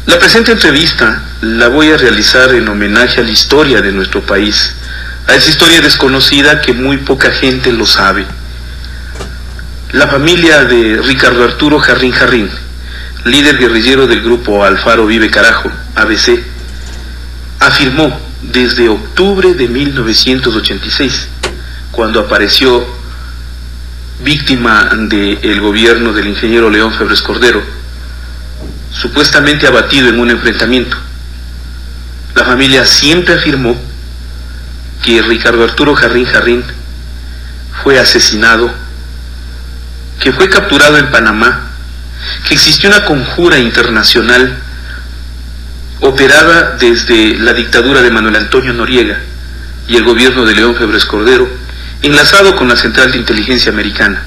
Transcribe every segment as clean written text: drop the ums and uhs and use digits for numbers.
La presente entrevista la voy a realizar en homenaje a la historia de nuestro país, a esa historia desconocida que muy poca gente lo sabe. La familia de Ricardo Arturo Jarrín Jarrín, líder guerrillero del grupo Alfaro Vive Carajo, ABC, afirmó desde octubre de 1986, cuando apareció víctima del gobierno del ingeniero León Febres Cordero, supuestamente abatido en un enfrentamiento. La familia siempre afirmó que Ricardo Arturo Jarrín Jarrín fue asesinado, que fue capturado en Panamá, que existió una conjura internacional operada desde la dictadura de Manuel Antonio Noriega y el gobierno de León Febres Cordero, enlazado con la Central de Inteligencia Americana.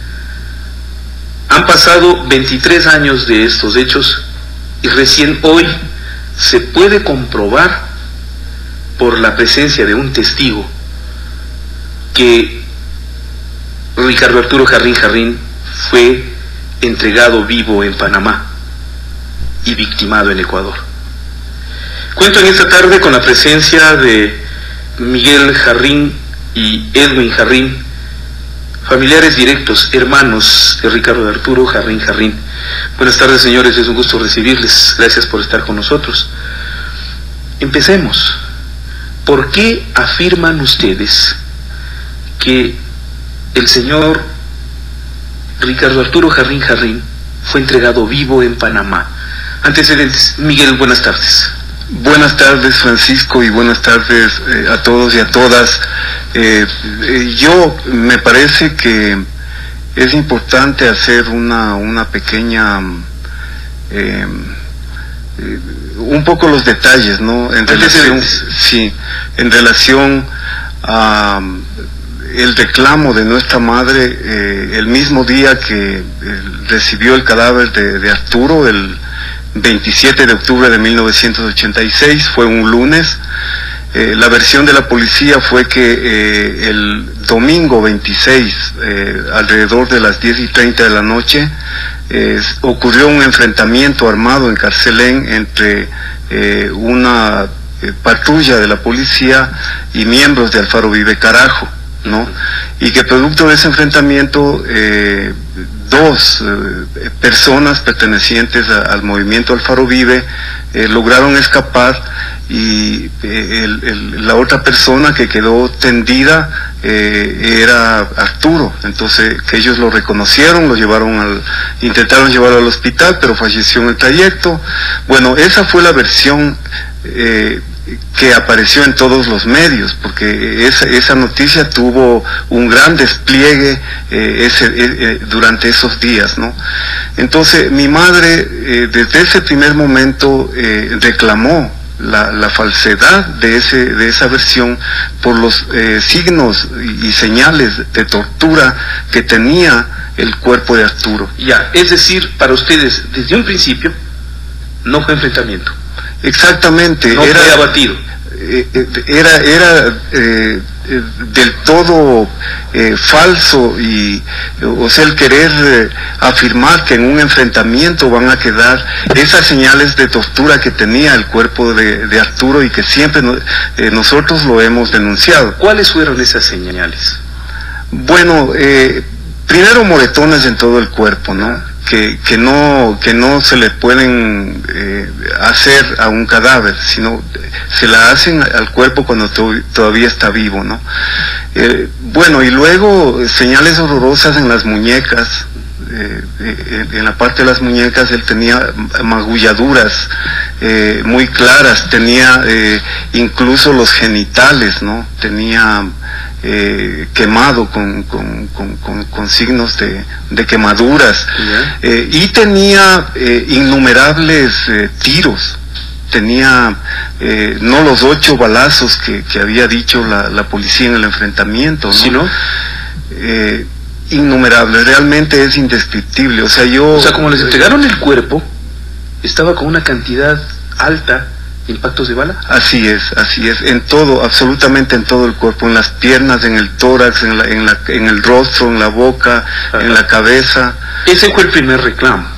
Han pasado 23 años de estos hechos y recién hoy se puede comprobar por la presencia de un testigo que Ricardo Arturo Jarrín Jarrín fue entregado vivo en Panamá y victimado en Ecuador. Cuento en esta tarde con la presencia de Miguel Jarrín y Edwin Jarrín, familiares directos, hermanos de Ricardo Arturo Jarrín Jarrín. Buenas tardes, señores, es un gusto recibirles, gracias por estar con nosotros. Empecemos. ¿Por qué afirman ustedes que el señor Ricardo Arturo Jarrín Jarrín fue entregado vivo en Panamá? Antecedentes. Miguel, buenas tardes. Buenas tardes, Francisco, y buenas tardes a todos y a todas. Yo me parece que es importante hacer una pequeña un poco los detalles, ¿no? En relación a el reclamo de nuestra madre, el mismo día que recibió el cadáver de Arturo, el 27 de octubre de 1986, fue un lunes. La versión de la policía fue que el domingo 26, alrededor de las 10:30 de la noche, ocurrió un enfrentamiento armado en Carcelén entre una patrulla de la policía y miembros de Alfaro Vive Carajo, ¿no? Y que producto de ese enfrentamiento, dos personas pertenecientes al movimiento Alfaro Vive lograron escapar, y la otra persona que quedó tendida era Arturo. Entonces, que ellos lo reconocieron, intentaron llevarlo al hospital, pero falleció en el trayecto. Bueno, esa fue la versión que apareció en todos los medios, porque esa noticia tuvo un gran despliegue durante esos días, ¿no? Entonces, mi madre desde ese primer momento reclamó la falsedad de esa versión por los signos y señales de tortura que tenía el cuerpo de Arturo. Ya, es decir, para ustedes, desde un principio, no fue enfrentamiento. Exactamente. No fue abatido. Era del todo falso, o sea, el querer afirmar que en un enfrentamiento van a quedar esas señales de tortura que tenía el cuerpo de Arturo y que siempre nosotros lo hemos denunciado. ¿Cuáles fueron esas señales? Bueno, primero moretones en todo el cuerpo, ¿no? Que no se le pueden hacer a un cadáver, sino se la hacen al cuerpo cuando todavía está vivo, ¿no? Bueno, y luego señales horrorosas en las muñecas. En la parte de las muñecas él tenía magulladuras muy claras, tenía incluso los genitales, ¿no? Tenía quemado con signos de quemaduras, y tenía innumerables tiros. Tenía no los 8 balazos que había dicho la policía en el enfrentamiento, ¿no? ¿Sí, no? Innumerables, realmente es indescriptible. O sea, como les entregaron el cuerpo, estaba con una cantidad alta de impactos de bala. Así es, en todo, absolutamente en todo el cuerpo, en las piernas, en el tórax, en el rostro, en la boca, en la cabeza. Ese fue el primer reclamo.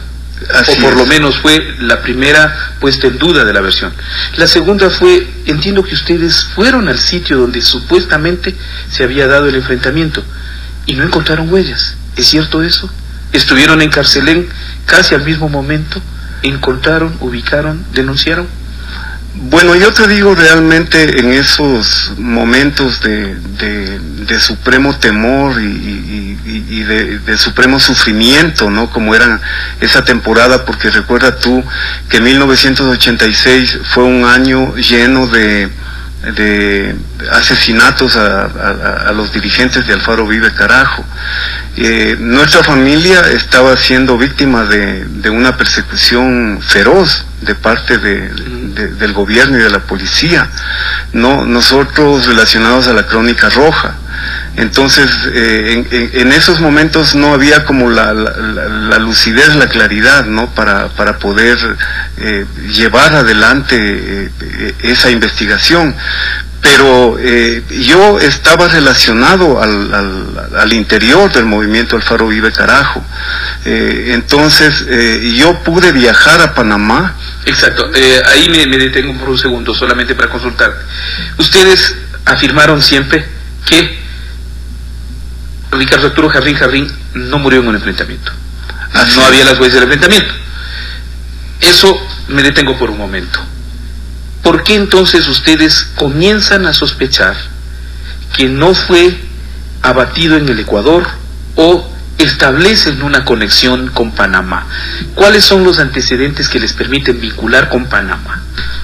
o por lo menos fue la primera puesta en duda de la versión. La segunda fue, entiendo que ustedes fueron al sitio donde supuestamente se había dado el enfrentamiento y no encontraron huellas. ¿Es cierto eso? ¿Estuvieron en Carcelén casi al mismo momento? ¿Encontraron, ubicaron, denunciaron? Bueno, yo te digo, realmente en esos momentos de supremo temor y de supremo sufrimiento, ¿no? Como era esa temporada, porque recuerda tú que 1986 fue un año lleno de asesinatos a los dirigentes de Alfaro Vive Carajo. Nuestra familia estaba siendo víctima de una persecución feroz de parte del gobierno y de la policía, no nosotros relacionados a la Crónica Roja. Entonces, en esos momentos no había como la lucidez, la claridad, ¿no? Para poder llevar adelante esa investigación. Pero yo estaba relacionado al interior del movimiento Alfaro Vive Carajo. Entonces, yo pude viajar a Panamá. Exacto. Ahí me detengo por un segundo, solamente para consultar. Ustedes afirmaron siempre que Ricardo Arturo Jarrín no murió en un enfrentamiento. No había las huellas del enfrentamiento. Eso me detengo por un momento. ¿Por qué entonces ustedes comienzan a sospechar que no fue abatido en el Ecuador o establecen una conexión con Panamá? ¿Cuáles son los antecedentes que les permiten vincular con Panamá?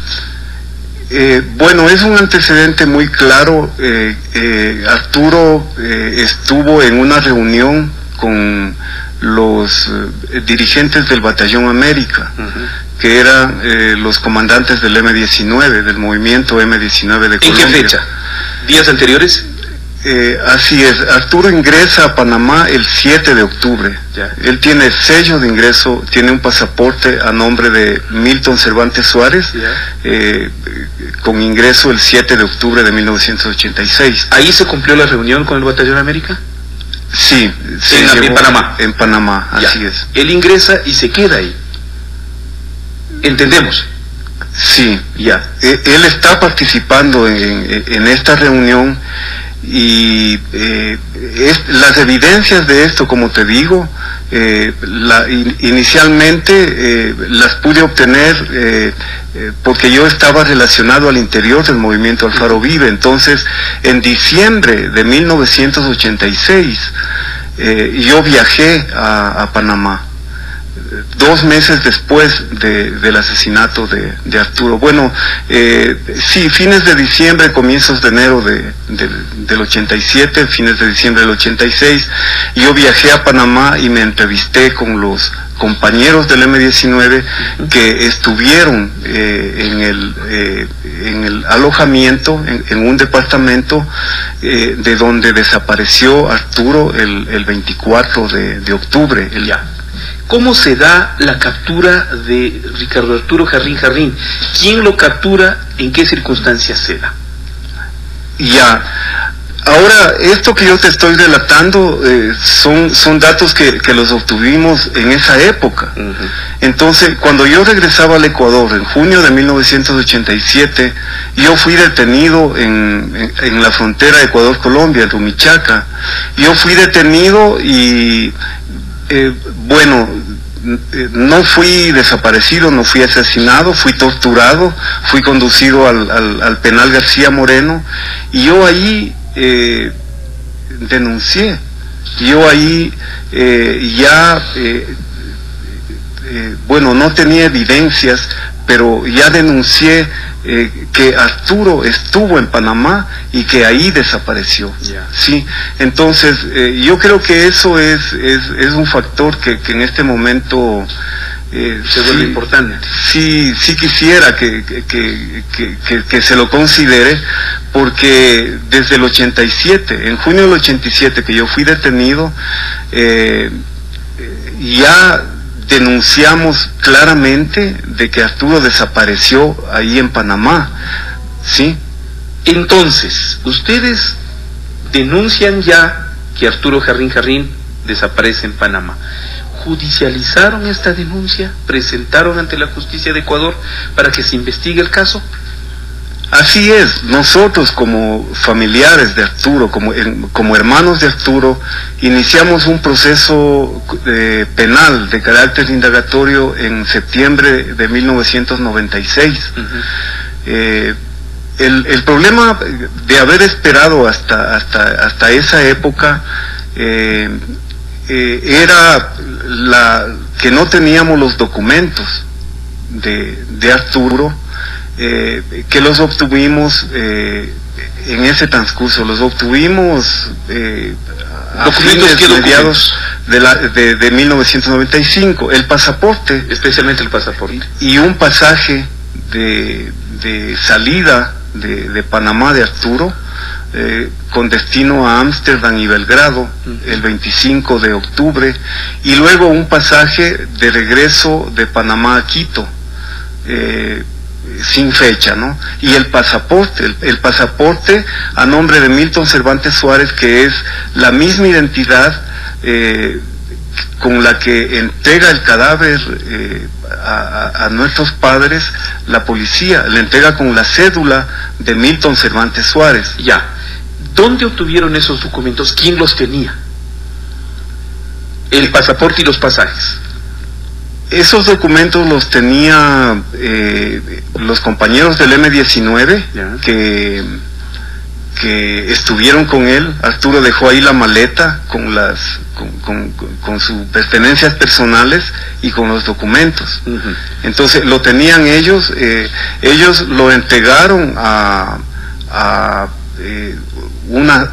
Bueno, es un antecedente muy claro. Arturo estuvo en una reunión con los dirigentes del Batallón América, que eran los comandantes del M-19, del movimiento M-19 de Colombia. ¿En qué fecha? ¿Días anteriores? Así es. Arturo ingresa a Panamá el 7 de octubre. Ya. Él tiene sello de ingreso, tiene un pasaporte a nombre de Milton Cervantes Suárez, con ingreso el 7 de octubre de 1986. ¿Ahí se cumplió la reunión con el Batallón América? Sí, en Panamá. En Panamá, ya. Así es. Él ingresa y se queda ahí. ¿Entendemos? Sí, ya. Él está participando en esta reunión y las evidencias de esto, como te digo, inicialmente las pude obtener porque yo estaba relacionado al interior del movimiento Alfaro Vive. Entonces, en diciembre de 1986, yo viajé a Panamá, 2 meses después del asesinato de Arturo. Bueno, sí, fines de diciembre, comienzos de enero del 87, fines de diciembre del 86, yo viajé a Panamá y me entrevisté con los compañeros del M-19 que estuvieron en el alojamiento, en un departamento de donde desapareció Arturo el 24 de octubre. ¿Cómo se da la captura de Ricardo Arturo Jarrín? ¿Quién lo captura? ¿En qué circunstancias se da? Ya. Ahora, esto que yo te estoy relatando son datos que los obtuvimos en esa época. Entonces, cuando yo regresaba al Ecuador en junio de 1987, yo fui detenido en la frontera Ecuador-Colombia, en Rumichaca. Yo fui detenido y bueno, no fui desaparecido, no fui asesinado, fui torturado, fui conducido al penal García Moreno, y yo ahí denuncié. Yo ahí bueno, no tenía evidencias, pero ya denuncié que Arturo estuvo en Panamá y que ahí desapareció. Sí, entonces yo creo que eso es un factor que en este momento se vuelve importante. Sí quisiera que se lo considere, porque desde el 87, en junio del 87 que yo fui detenido, ya denunciamos claramente de que Arturo desapareció ahí en Panamá, ¿sí? Entonces, ustedes denuncian ya que Arturo Jarrín desaparece en Panamá. judicializaron esta denuncia, presentaron ante la justicia de Ecuador para que se investigue el caso. Así es, nosotros como familiares de Arturo, como hermanos de Arturo, iniciamos un proceso penal de carácter indagatorio en septiembre de 1996. El problema de haber esperado hasta esa época era que no teníamos los documentos de Arturo, que los obtuvimos en ese transcurso, los obtuvimos a fines mediados de 1995, el pasaporte, especialmente el pasaporte, y un pasaje de salida de Panamá de Arturo, con destino a Ámsterdam y Belgrado, el 25 de octubre, y luego un pasaje de regreso de Panamá a Quito, sin fecha, ¿no? Y el pasaporte a nombre de Milton Cervantes Suárez, que es la misma identidad con la que entrega el cadáver a nuestros padres la policía, le entrega con la cédula de Milton Cervantes Suárez. Ya. ¿Dónde obtuvieron esos documentos? ¿Quién los tenía? El pasaporte y los pasajes. Esos documentos los tenía los compañeros del M-19 que estuvieron con él. Arturo dejó ahí la maleta con sus pertenencias personales y con los documentos. Entonces lo tenían ellos lo entregaron a una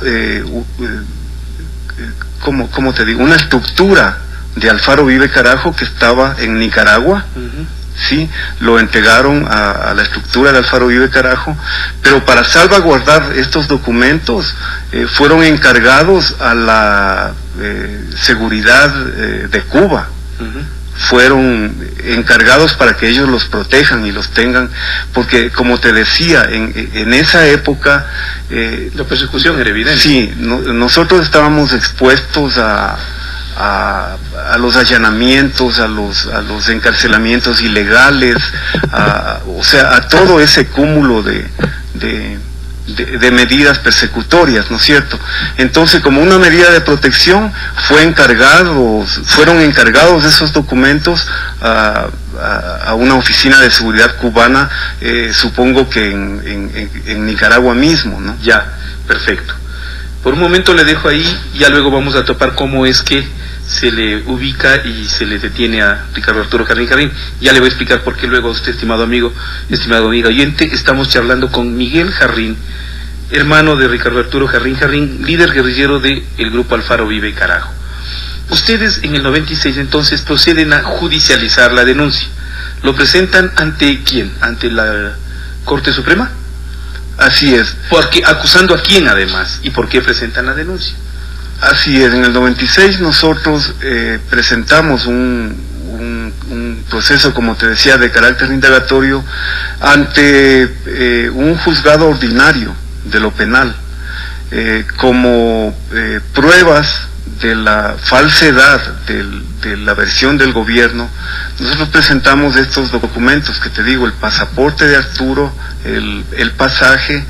¿cómo te digo? Una estructura de Alfaro Vive Carajo que estaba en Nicaragua. Sí, lo entregaron a la estructura de Alfaro Vive Carajo, pero para salvaguardar estos documentos fueron encargados a la seguridad de Cuba. Fueron encargados para que ellos los protejan y los tengan, porque como te decía, en esa época la persecución era evidente. Sí, nosotros estábamos expuestos a los allanamientos, a los encarcelamientos ilegales, o sea, a todo ese cúmulo de medidas persecutorias, ¿no es cierto? Entonces, como una medida de protección, fueron encargados esos documentos a una oficina de seguridad cubana, supongo que en Nicaragua mismo, ¿no? Ya, perfecto. Por un momento le dejo ahí, ya luego vamos a topar cómo es que se le ubica y se le detiene a Ricardo Arturo Jarrín Jarrín. Ya le voy a explicar por qué luego a usted, estimado amigo oyente. Estamos charlando con Miguel Jarrín, hermano de Ricardo Arturo Jarrín Jarrín, líder guerrillero del grupo Alfaro Vive Carajo. Ustedes en el 96 entonces proceden a judicializar la denuncia. ¿Lo presentan ante quién? ¿Ante la Corte Suprema? Así es. Porque acusando a quién además, y por qué presentan la denuncia. Así es, en el 96 nosotros presentamos un proceso, como te decía, de carácter indagatorio ante un juzgado ordinario de lo penal, como pruebas de la falsedad de la versión del gobierno. Nosotros presentamos estos documentos que te digo, el pasaporte de Arturo, el pasaje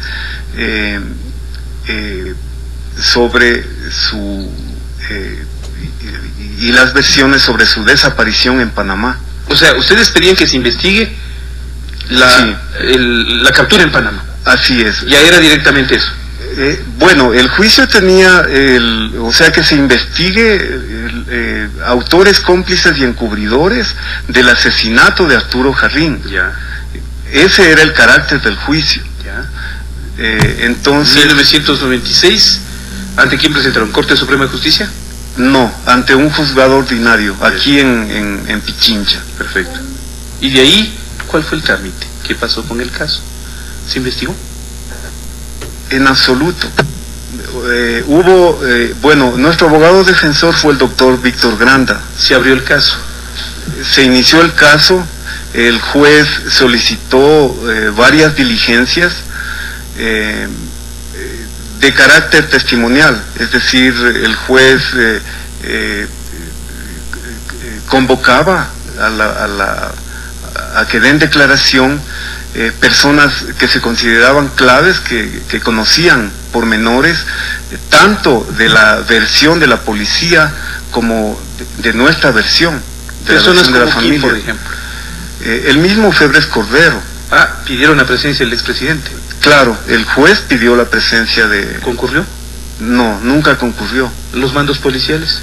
sobre su y las versiones sobre su desaparición en Panamá. O sea, ustedes pedían que se investigue la captura en Panamá. Así es. Ya era directamente eso. Bueno, el juicio tenía, o sea, que se investigue autores, cómplices y encubridores del asesinato de Arturo Jarrín. Ya. Ese era el carácter del juicio. Ya. Entonces. 1996, ¿ante quién presentaron? ¿Corte Suprema de Justicia? No, ante un juzgado ordinario, aquí en Pichincha. Perfecto. ¿Y de ahí cuál fue el trámite? ¿Qué pasó con el caso? ¿Se investigó? En absoluto. Bueno, nuestro abogado defensor fue el doctor Víctor Granda. ¿Se abrió el caso? Se inició el caso, el juez solicitó varias diligencias de carácter testimonial, es decir, el juez convocaba a que den declaración personas que se consideraban claves, que conocían pormenores, tanto de la versión de la policía como de nuestra versión, de personas la versión de la como familia. quién, por ejemplo. El mismo Febres Cordero. Pidieron la presencia del expresidente. Claro, el juez pidió la presencia de... ¿Concurrió? No, nunca concurrió. ¿Los mandos policiales?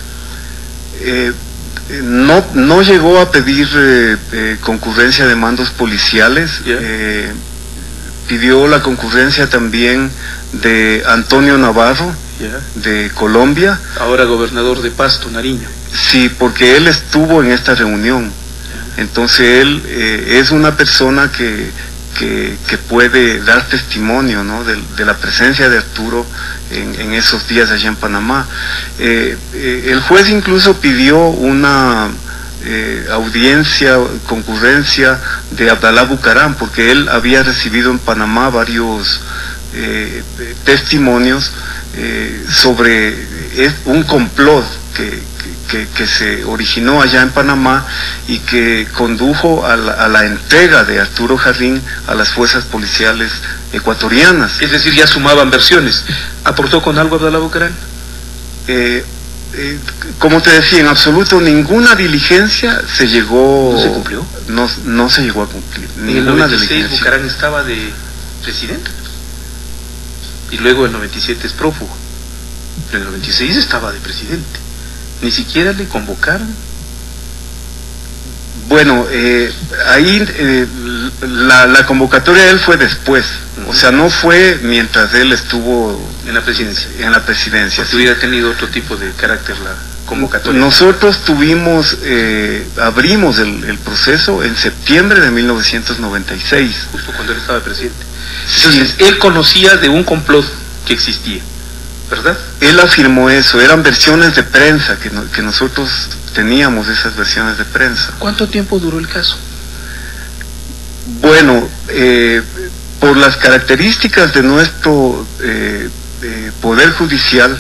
No llegó a pedir concurrencia de mandos policiales. Yeah. Pidió la concurrencia también de Antonio Navarro, Yeah. de Colombia. Ahora gobernador de Pasto, Nariño. Sí, porque él estuvo en esta reunión. Yeah. Entonces él es una persona que puede dar testimonio, ¿no?, de la presencia de Arturo en esos días allá en Panamá. El juez incluso pidió una concurrencia de Abdalá Bucaram, porque él había recibido en Panamá varios testimonios sobre un complot que se originó allá en Panamá y que condujo a la entrega de Arturo Jarrín a las fuerzas policiales ecuatorianas. Es decir, ya sumaban versiones. ¿Aportó con algo Abdalá Bucaram? Como te decía, en absoluto ninguna diligencia se llegó... ¿No se cumplió? No se llegó a cumplir. En el 96 Bucaram estaba de presidente. Y luego el 97 es prófugo. En el 96 estaba de presidente. Ni siquiera le convocaron. Bueno, ahí la convocatoria de él fue después. O sea, no fue mientras él estuvo en la presidencia. En la presidencia. Si hubiera tenido otro tipo de carácter la convocatoria. Nosotros abrimos el proceso en septiembre de 1996. Justo cuando él estaba presidente. Sí. Entonces, él conocía de un complot que existía, ¿verdad? Él afirmó eso, eran versiones de prensa, que nosotros teníamos esas versiones de prensa. ¿Cuánto tiempo duró el caso? Bueno, por las características de nuestro Poder Judicial,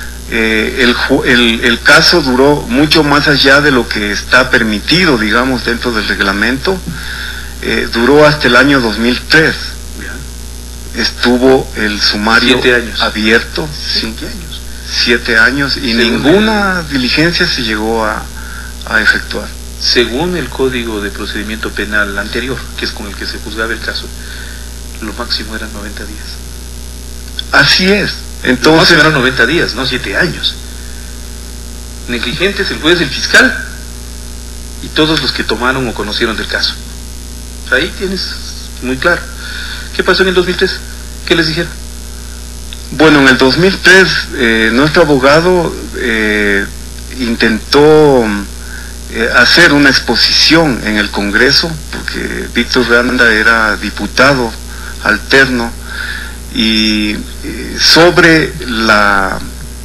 el caso duró mucho más allá de lo que está permitido, digamos, dentro del reglamento. Duró hasta el año 2003. Estuvo el sumario 7 años. Abierto. 7 años. 7 años y ninguna diligencia se llegó a efectuar. Según el Código de Procedimiento Penal anterior, que es con el que se juzgaba el caso, lo máximo eran 90 días. Así es. Entonces, lo máximo eran 90 días, no 7 años. Negligentes el juez, el fiscal y todos los que tomaron o conocieron del caso. Ahí tienes muy claro. ¿Qué pasó en el 2003? ¿Qué les dijeron? Bueno, en el 2003 nuestro abogado intentó hacer una exposición en el Congreso, porque Víctor Randa era diputado alterno, y sobre la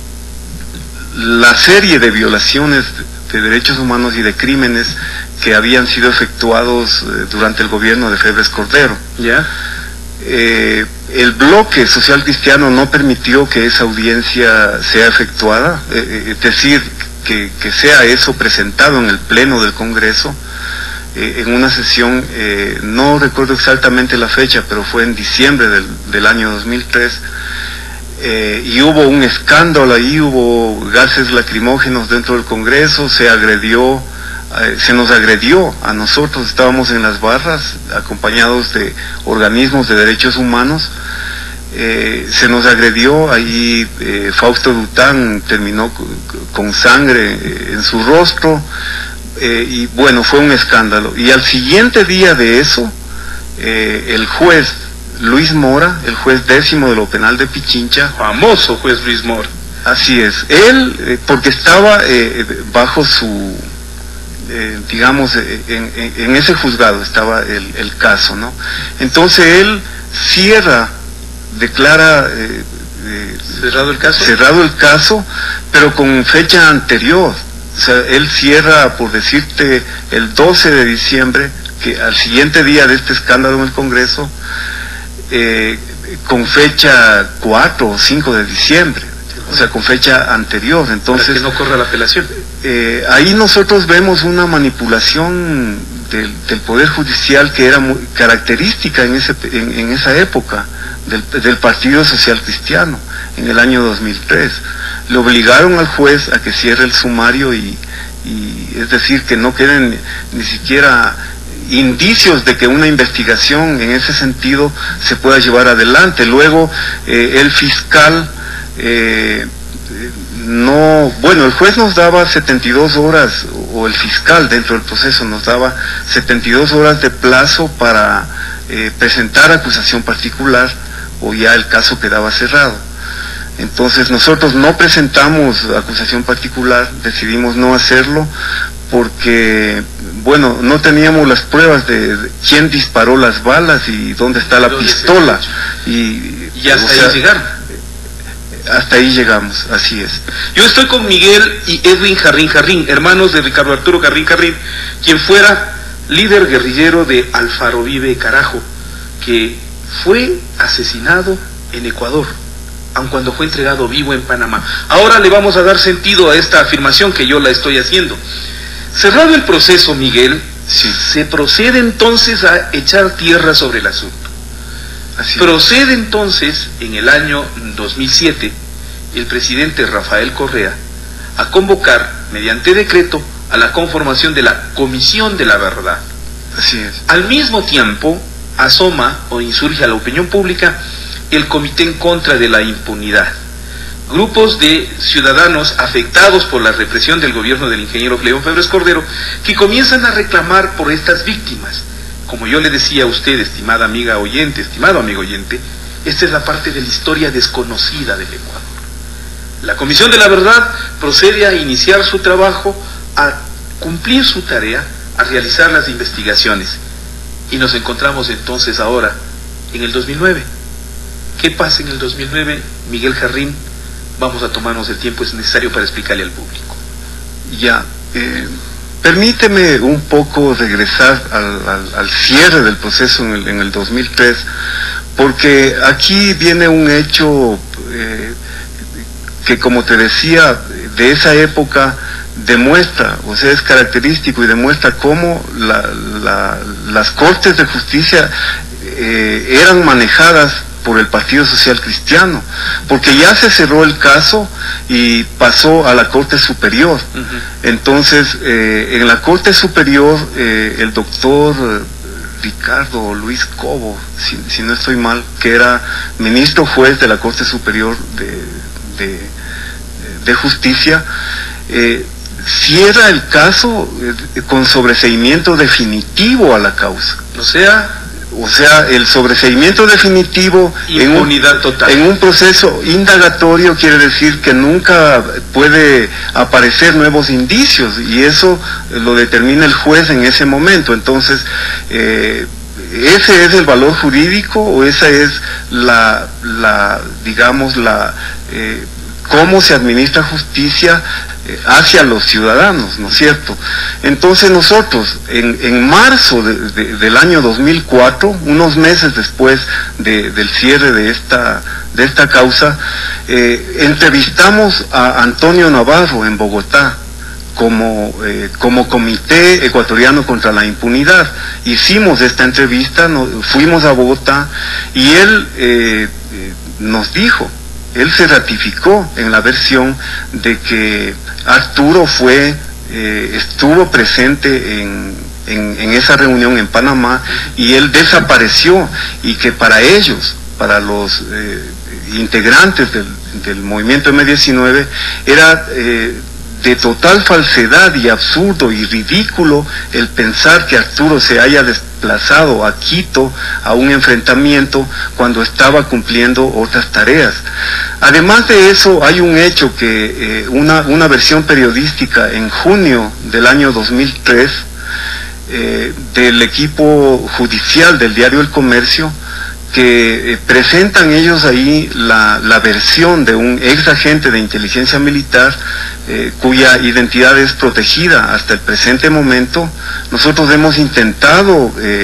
serie de violaciones de derechos humanos y de crímenes que habían sido efectuados durante el gobierno de Febres Cordero. ¿Ya? El bloque social cristiano no permitió que esa audiencia sea efectuada, es decir, que sea eso presentado en el Pleno del Congreso, en una sesión, no recuerdo exactamente la fecha, pero fue en diciembre del año 2003, y hubo un escándalo ahí, hubo gases lacrimógenos dentro del Congreso, se nos agredió a nosotros, estábamos en las barras acompañados de organismos de derechos humanos, se nos agredió ahí. Fausto Dután terminó con sangre en su rostro, y bueno, fue un escándalo. Y al siguiente día de eso, el juez Luis Mora, el juez 10º de lo penal de Pichincha, famoso juez Luis Mora, así es, él, porque estaba bajo su digamos, en ese juzgado estaba el caso, ¿no? Entonces él declara cerrado el caso, pero con fecha anterior. O sea, él cierra, por decirte, el 12 de diciembre, que al siguiente día de este escándalo en el Congreso, con fecha 4 o 5 de diciembre. o sea, con fecha anterior. Entonces, para que no corra la apelación. Ahí nosotros vemos una manipulación del Poder Judicial que era muy característica en esa época del Partido Social Cristiano, en el año 2003. Le obligaron al juez a que cierre el sumario y es decir, que no queden ni siquiera indicios de que una investigación en ese sentido se pueda llevar adelante. Luego el fiscal el juez nos daba 72 horas, o el fiscal dentro del proceso nos daba 72 horas de plazo para presentar acusación particular, o ya el caso quedaba cerrado. Entonces nosotros no presentamos acusación particular, decidimos no hacerlo porque, no teníamos las pruebas de quién disparó las balas y dónde está la pistola. Y hasta ahí llegaron. Hasta ahí llegamos, así es. Yo estoy con Miguel y Edwin Jarrín, hermanos de Ricardo Arturo Jarrín, quien fuera líder guerrillero de Alfarovive Carajo, que fue asesinado en Ecuador, aun cuando fue entregado vivo en Panamá. Ahora le vamos a dar sentido a esta afirmación que yo la estoy haciendo. Cerrado el proceso, Miguel, sí, se procede entonces a echar tierra sobre el asunto. Así procede entonces, en el año 2007, el presidente Rafael Correa a convocar, mediante decreto, a la conformación de la Comisión de la Verdad. Así es. Al mismo tiempo, asoma o insurge a la opinión pública el Comité en contra de la impunidad. Grupos de ciudadanos afectados por la represión del gobierno del ingeniero León Febres Cordero, que comienzan a reclamar por estas víctimas. Como yo le decía a usted, estimada amiga oyente, estimado amigo oyente, esta es la parte de la historia desconocida del Ecuador. La Comisión de la Verdad procede a iniciar su trabajo, a cumplir su tarea, a realizar las investigaciones. Y nos encontramos entonces ahora, en el 2009. ¿Qué pasa en el 2009, Miguel Jarrín? Vamos a tomarnos el tiempo necesario para explicarle al público. Ya, permíteme un poco regresar al cierre del proceso en el 2003, porque aquí viene un hecho que, como te decía, de esa época demuestra, o sea, es característico y demuestra cómo las Cortes de Justicia eran manejadas por el Partido Social Cristiano, porque ya se cerró el caso y pasó a la Corte Superior. Entonces, en la Corte Superior, el doctor Ricardo Luis Cobo, si no estoy mal, que era ministro juez de la Corte Superior de Justicia, cierra el caso con sobreseimiento definitivo a la causa. O sea, el sobreseimiento definitivo impunidad total. En un proceso indagatorio quiere decir que nunca puede aparecer nuevos indicios, y eso lo determina el juez en ese momento. Entonces, ese es el valor jurídico, o esa es cómo se administra justicia hacia los ciudadanos, ¿no es cierto? Entonces nosotros, en marzo del año 2004, unos meses después del cierre de esta causa, entrevistamos a Antonio Navarro en Bogotá, como Comité Ecuatoriano contra la Impunidad. Hicimos esta entrevista, fuimos a Bogotá, y él nos dijo, él se ratificó en la versión de que Arturo estuvo presente en esa reunión en Panamá, y él desapareció, y que para ellos, para los integrantes del movimiento M19, era de total falsedad y absurdo y ridículo el pensar que Arturo se haya desplazado a Quito a un enfrentamiento cuando estaba cumpliendo otras tareas. Además de eso, hay un hecho que una versión periodística en junio del año 2003 del equipo judicial del diario El Comercio, que presentan ellos ahí la versión de un ex agente de inteligencia militar cuya identidad es protegida hasta el presente momento. Nosotros hemos intentado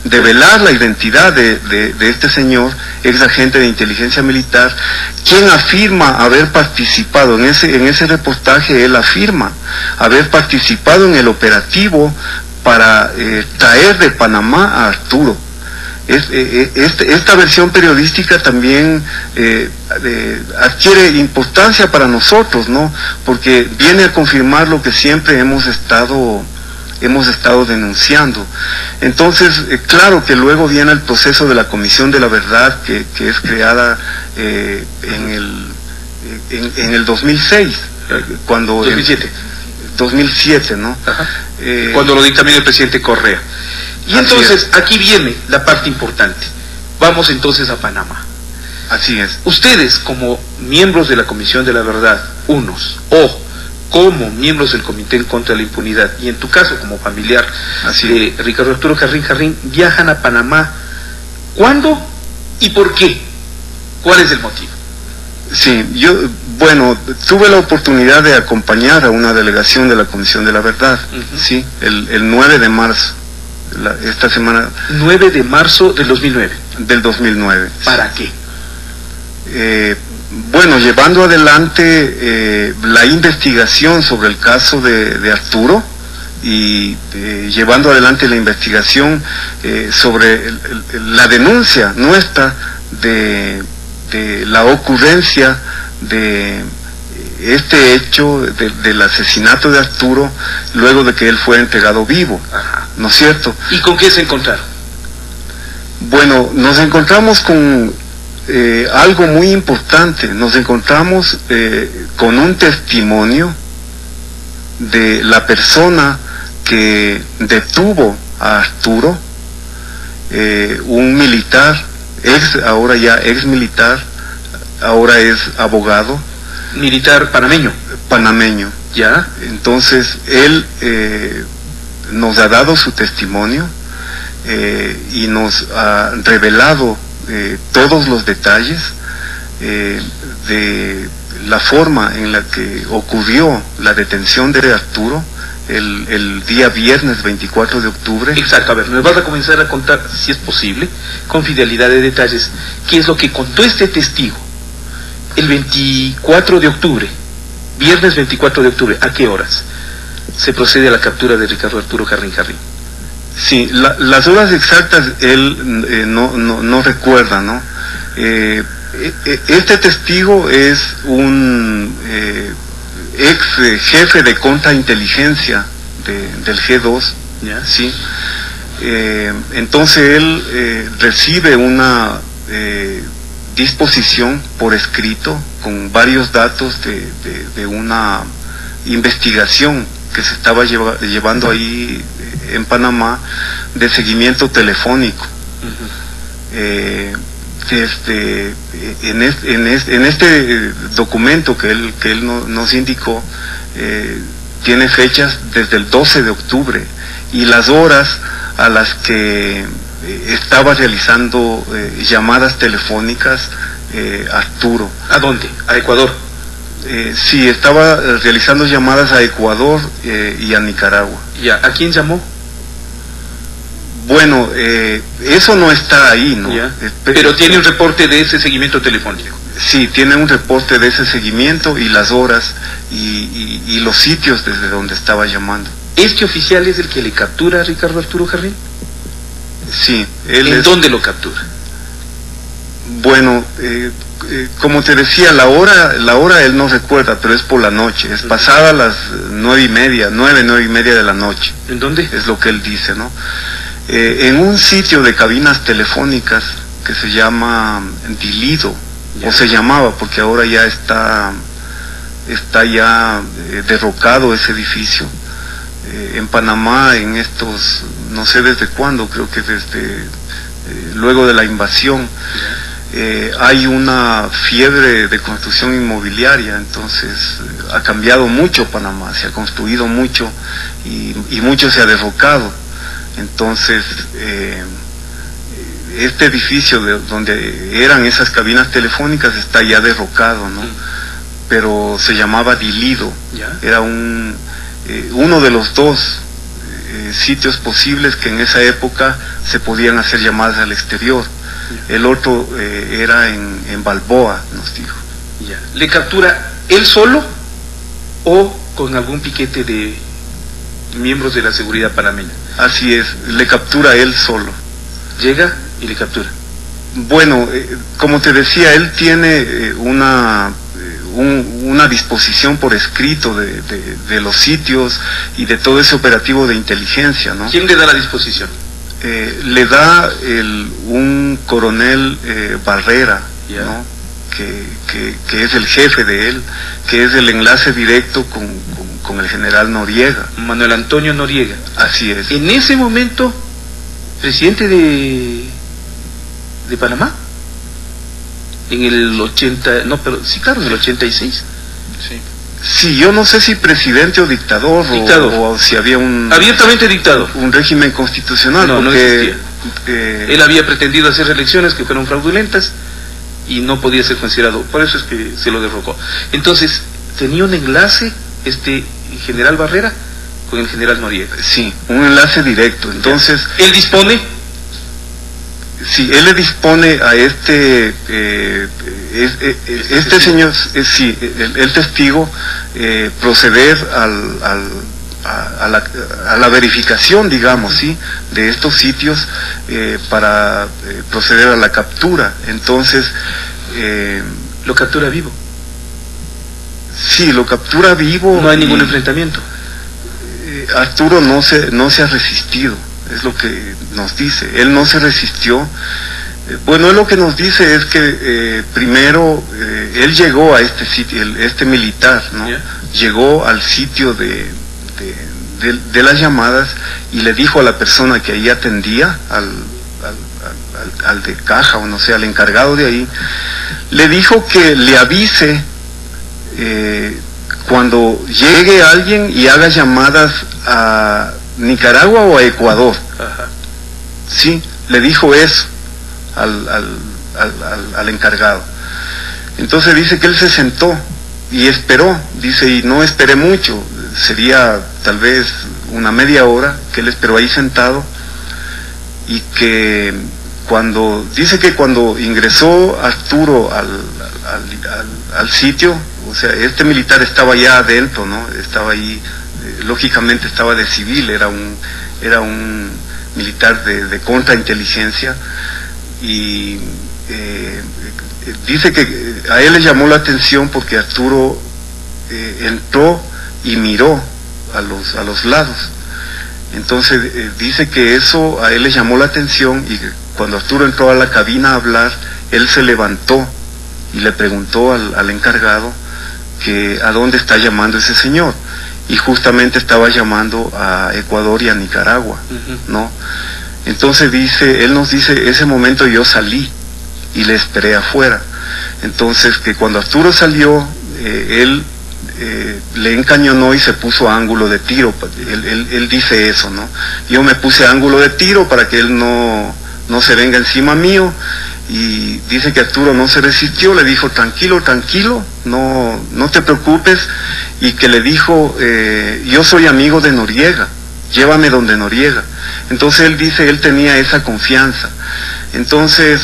develar la identidad de este señor, ex agente de inteligencia militar, quien afirma haber participado en ese reportaje. Él afirma haber participado en el operativo para traer de Panamá a Arturo. Esta versión periodística también adquiere importancia para nosotros, ¿no? Porque viene a confirmar lo que siempre hemos estado denunciando. Entonces, claro que luego viene el proceso de la Comisión de la Verdad, que es creada en el 2006, cuando 2007, ¿no? Cuando lo dictamina el presidente Correa. Y entonces, aquí viene la parte importante. Vamos entonces a Panamá. Así es. Ustedes, como miembros de la Comisión de la Verdad, unos, o como miembros del Comité en contra de la Impunidad, y en tu caso como familiar de Ricardo Arturo Jarrín, viajan a Panamá. ¿Cuándo y por qué? ¿Cuál es el motivo? Sí, bueno, tuve la oportunidad de acompañar a una delegación de la Comisión de la Verdad, sí, el 9 de marzo, esta semana. 9 de marzo del 2009. Del 2009. ¿Para qué? Bueno, llevando adelante la investigación sobre el caso de Arturo y llevando adelante la investigación sobre la denuncia nuestra de la ocurrencia de este hecho del asesinato de Arturo luego de que él fue entregado vivo. ¿No es cierto? ¿Y con qué se encontraron? Bueno, nos encontramos con algo muy importante. Nos encontramos con un testimonio de la persona que detuvo a Arturo, un militar, ahora ya ex militar, ahora es abogado. Militar panameño. Panameño. Ya. Entonces, él nos ha dado su testimonio y nos ha revelado todos los detalles de la forma en la que ocurrió la detención de Arturo el día viernes 24 de octubre. Exacto, a ver, me vas a comenzar a contar, si es posible, con fidelidad de detalles, qué es lo que contó este testigo el 24 de octubre, viernes 24 de octubre, ¿a qué horas se procede a la captura de Ricardo Arturo Jarrín? Sí, las horas exactas él no recuerda, ¿no? Este testigo es un ex jefe de contrainteligencia del G2, ¿ya? Sí. Entonces él recibe una disposición por escrito con varios datos de una investigación que se estaba llevando ahí en Panamá de seguimiento telefónico. En este documento que él nos indicó, tiene fechas desde el 12 de octubre y las horas a las que estaba realizando llamadas telefónicas Arturo. ¿A dónde? ¿A Ecuador? Sí, estaba realizando llamadas a Ecuador y a Nicaragua. ¿Ya? ¿A quién llamó? Bueno, eso no está ahí, ¿no? Pero tiene un reporte de ese seguimiento telefónico. Sí, tiene un reporte de ese seguimiento y las horas y los sitios desde donde estaba llamando. ¿Este oficial es el que le captura a Ricardo Arturo Jarrín? Sí. ¿En dónde lo captura? Bueno, como te decía, la hora él no recuerda, pero es por la noche, es pasada las 9:30 de la noche. ¿En dónde? Es lo que él dice, ¿no? En un sitio de cabinas telefónicas que se llama Dilido, o se llamaba, porque ahora ya está ya derrocado ese edificio. En Panamá, en estos, no sé desde cuándo, creo que desde luego de la invasión, hay una fiebre de construcción inmobiliaria, entonces ha cambiado mucho Panamá, se ha construido mucho y mucho se ha derrocado. Entonces, este edificio donde eran esas cabinas telefónicas está ya derrocado, ¿no? Pero se llamaba Dilido. Era uno de los dos sitios posibles que en esa época se podían hacer llamadas al exterior. El otro era en Balboa, nos dijo. Ya. ¿Le captura él solo o con algún piquete de miembros de la seguridad panameña? Así es, le captura él solo. Llega y le captura. Bueno, como te decía, él tiene una disposición por escrito de los sitios y de todo ese operativo de inteligencia, ¿no? ¿Quién le da la disposición? Le da un coronel Barrera, ¿no? Que es el jefe de él, que es el enlace directo con el general Noriega. Manuel Antonio Noriega. Así es. En ese momento, presidente de Panamá, en el 80, no, pero sí, claro, en el 86. Sí. Sí, yo no sé si presidente o dictador. O si había abiertamente dictador. Un régimen constitucional. No, porque, no existía. Él había pretendido hacer elecciones que fueron fraudulentas y no podía ser considerado, por eso es que se lo derrocó. Entonces, tenía un enlace general Barrera con el general Noriega. Sí, un enlace directo. Entonces, él dispone. Sí, él le dispone a este señor, sí, el testigo, proceder a la verificación, digamos, sí, de estos sitios para proceder a la captura. Entonces, lo captura vivo. Sí, lo captura vivo. No hay ningún enfrentamiento. Arturo no se ha resistido. Es lo que nos dice. Él no se resistió. Bueno, él lo que nos dice es que primero él llegó a este sitio, este militar, ¿no? Yeah. Llegó al sitio de las llamadas y le dijo a la persona que ahí atendía, al de caja o no sé, al encargado de ahí, le dijo que le avise cuando llegue alguien y haga llamadas a Nicaragua o a Ecuador. Ajá. Sí, le dijo eso al encargado. Entonces dice que él se sentó y esperó, dice, y no esperé mucho, sería tal vez una media hora que él esperó ahí sentado, y que dice que cuando ingresó Arturo al sitio, o sea, este militar estaba ya adentro, ¿no? Estaba ahí, lógicamente estaba de civil, era un militar de contrainteligencia, y dice que a él le llamó la atención porque Arturo entró y miró a los lados. Entonces dice que eso a él le llamó la atención, y que cuando Arturo entró a la cabina a hablar, él se levantó y le preguntó al encargado que a dónde está llamando ese señor, y justamente estaba llamando a Ecuador y a Nicaragua, ¿no? Entonces él nos dice, ese momento yo salí y le esperé afuera. Entonces que cuando Arturo salió, él le encañonó y se puso a ángulo de tiro. Él dice eso, ¿no? Yo me puse a ángulo de tiro para que él no se venga encima mío, y dice que Arturo no se resistió, le dijo tranquilo, no te preocupes, y que le dijo, yo soy amigo de Noriega, llévame donde Noriega. Entonces él dice, él tenía esa confianza. Entonces,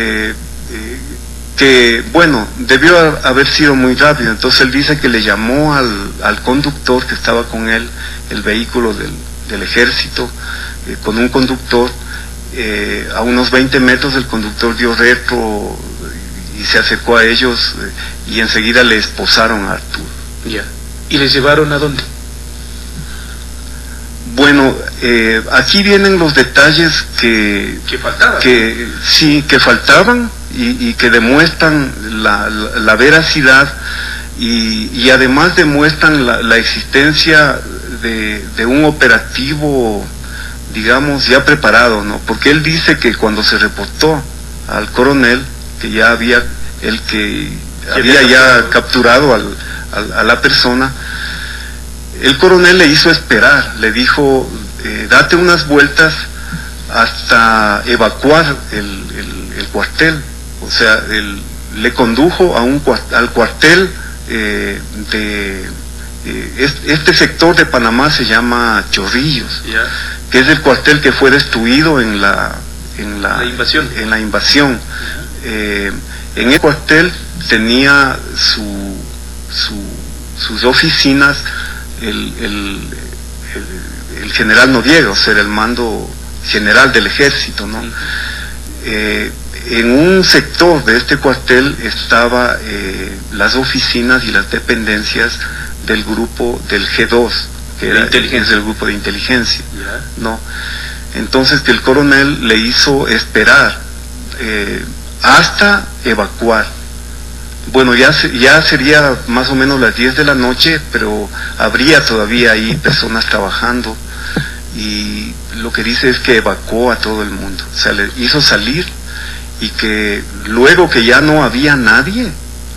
que bueno, debió haber sido muy rápido. Entonces él dice que le llamó al conductor que estaba con él, el vehículo del ejército, con un conductor. A unos 20 metros el conductor dio retro y se acercó a ellos, y enseguida le esposaron a Arturo. Ya. ¿Y les llevaron a dónde? Bueno, aquí vienen los detalles que faltaban. Que faltaban y que demuestran la veracidad, y además demuestran la existencia de un operativo, digamos, ya preparado, ¿no? Porque él dice que cuando se reportó al coronel, que ya había capturado a la persona, el coronel le hizo esperar, le dijo, date unas vueltas hasta evacuar el cuartel. O sea, le condujo al cuartel este sector de Panamá se llama Chorrillos. Yeah. que es el cuartel que fue destruido en la invasión. En la invasión. En el cuartel tenía sus oficinas el general Noriega, o sea, el mando general del ejército, ¿no? En un sector de este cuartel estaba las oficinas y las dependencias del grupo del G2, que es el grupo de inteligencia, ¿no? Entonces que el coronel le hizo esperar hasta evacuar. Bueno, ya sería más o menos las 10 de la noche, pero habría todavía ahí personas trabajando, y lo que dice es que evacuó a todo el mundo, o sea, le hizo salir, y que luego que ya no había nadie,